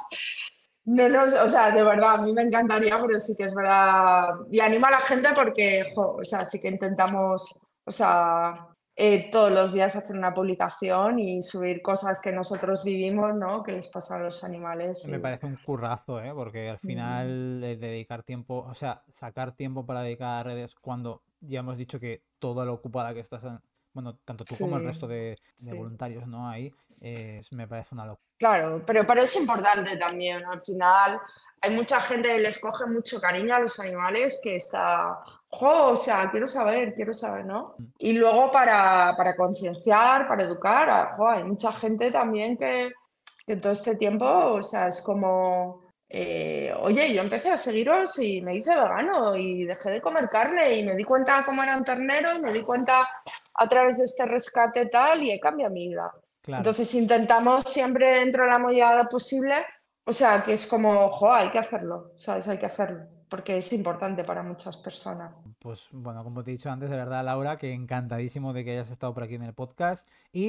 S2: No, no, o sea, de verdad, a mí me encantaría, pero sí que es verdad. Y animo a la gente porque, jo, o sea, sí que intentamos, o sea, eh, todos los días hacer una publicación y subir cosas que nosotros vivimos, ¿no? Que les pasa a los animales.
S1: Me
S2: Y,
S1: parece un currazo, ¿eh? Porque al
S2: mm,
S1: final eh, dedicar tiempo, o sea, sacar tiempo para dedicar a redes cuando ya hemos dicho que todo lo ocupada que estás, en- bueno, tanto tú como el
S2: sí,
S1: resto de, de
S2: sí.
S1: voluntarios, ¿no? Ahí, eh, es- me parece una locura.
S2: Claro, pero, pero es importante también. Al final, hay mucha gente que les coge mucho cariño a los animales que está, jo, o sea, quiero saber, quiero saber, ¿no? Y luego para, para concienciar, para educar, a- jo, hay mucha gente también que, que todo este tiempo, o sea, es como, eh, oye, yo empecé a seguiros y me hice vegano y dejé de comer carne y me di cuenta cómo era un ternero y me di cuenta a través de este rescate tal y he cambiado mi vida.
S1: Claro,
S2: Entonces intentamos siempre dentro de la medida de lo posible, o sea, que es como, jo, hay que hacerlo, ¿sabes? Hay que hacerlo, porque es importante para muchas personas.
S1: pues bueno, como te he dicho antes, de verdad, Laura, que encantadísimo de que hayas estado por aquí en el podcast. Y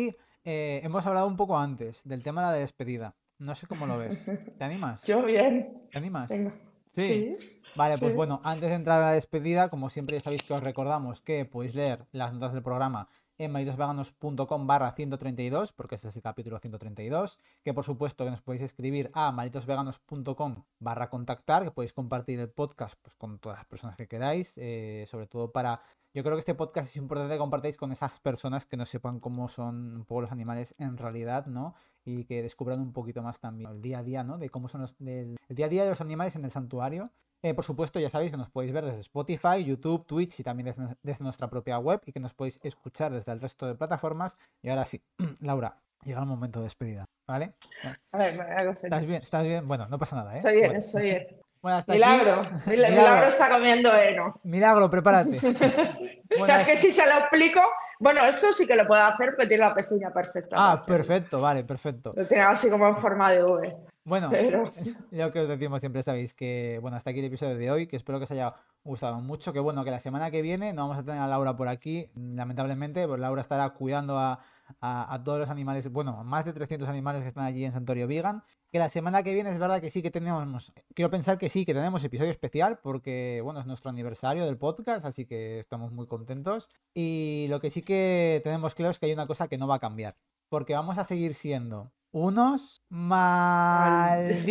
S1: eh, hemos hablado un poco antes del tema de la despedida. No sé cómo lo ves. ¿Te animas?
S2: Yo bien.
S1: ¿Te animas?
S2: Venga.
S1: Sí.
S2: Sí,
S1: Vale, pues
S2: sí.
S1: bueno, antes de entrar a la despedida, como siempre ya sabéis que os recordamos que podéis leer las notas del programa en malditosveganos.com barra ciento treinta y dos, porque este es el capítulo ciento treinta y dos, que por supuesto que nos podéis escribir a malditosveganos.com barra contactar, que podéis compartir el podcast pues, con todas las personas que queráis, eh, sobre todo para... Yo creo que este podcast es importante que compartáis con esas personas que no sepan cómo son un poco los animales en realidad, ¿no? Y que descubran un poquito más también el día a día, ¿no? De cómo son los, del, el día a día de los animales en el santuario. Eh, por supuesto, ya sabéis que nos podéis ver desde Spotify, YouTube, Twitch y también desde, desde nuestra propia web y que nos podéis escuchar desde el resto de plataformas. Y ahora sí, Laura, llega el momento de despedida, ¿vale?
S2: A ver, me hago serio.
S1: ¿Estás bien? ¿Estás bien? Bueno, no pasa nada, ¿eh?
S2: Estoy bien,
S1: Bueno,
S2: estoy bien.
S1: bueno hasta
S2: Milagro.
S1: aquí.
S2: Mil- Milagro está comiendo heno.
S1: Milagro, prepárate. Bueno,
S2: Es que si se lo explico, bueno, esto sí que lo puedo hacer, pero tiene la pezuña perfecta. para
S1: Ah,
S2: hacerlo.
S1: perfecto, vale, perfecto.
S2: Lo tiene así como en forma de V.
S1: Bueno,
S2: Pero
S1: lo que os decimos siempre sabéis que, bueno, hasta aquí el episodio de hoy, que espero que os haya gustado mucho, que bueno, que la semana que viene no vamos a tener a Laura por aquí, lamentablemente, pues Laura estará cuidando a, a, a todos los animales, bueno, a más de trescientos animales que están allí en Santuario Vegan, que la semana que viene es verdad que sí que tenemos, quiero pensar que sí, que tenemos episodio especial, porque, bueno, es nuestro aniversario del podcast, así que estamos muy contentos, y lo que sí que tenemos claro es que hay una cosa que no va a cambiar, porque vamos a seguir siendo unos malditos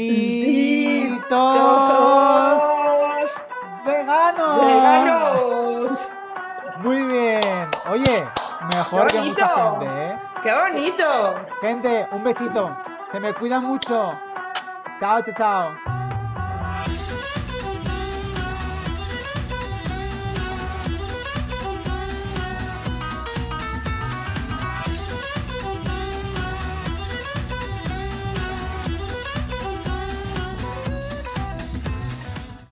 S2: ¡malditos
S1: veganos.
S2: veganos!
S1: Muy bien. Oye, mejor
S2: ¡Qué
S1: que mucha
S2: bonito!
S1: gente, ¿eh?
S2: ¡Qué bonito!
S1: Gente, un besito. Se me cuidan mucho. Chao, chao, chao.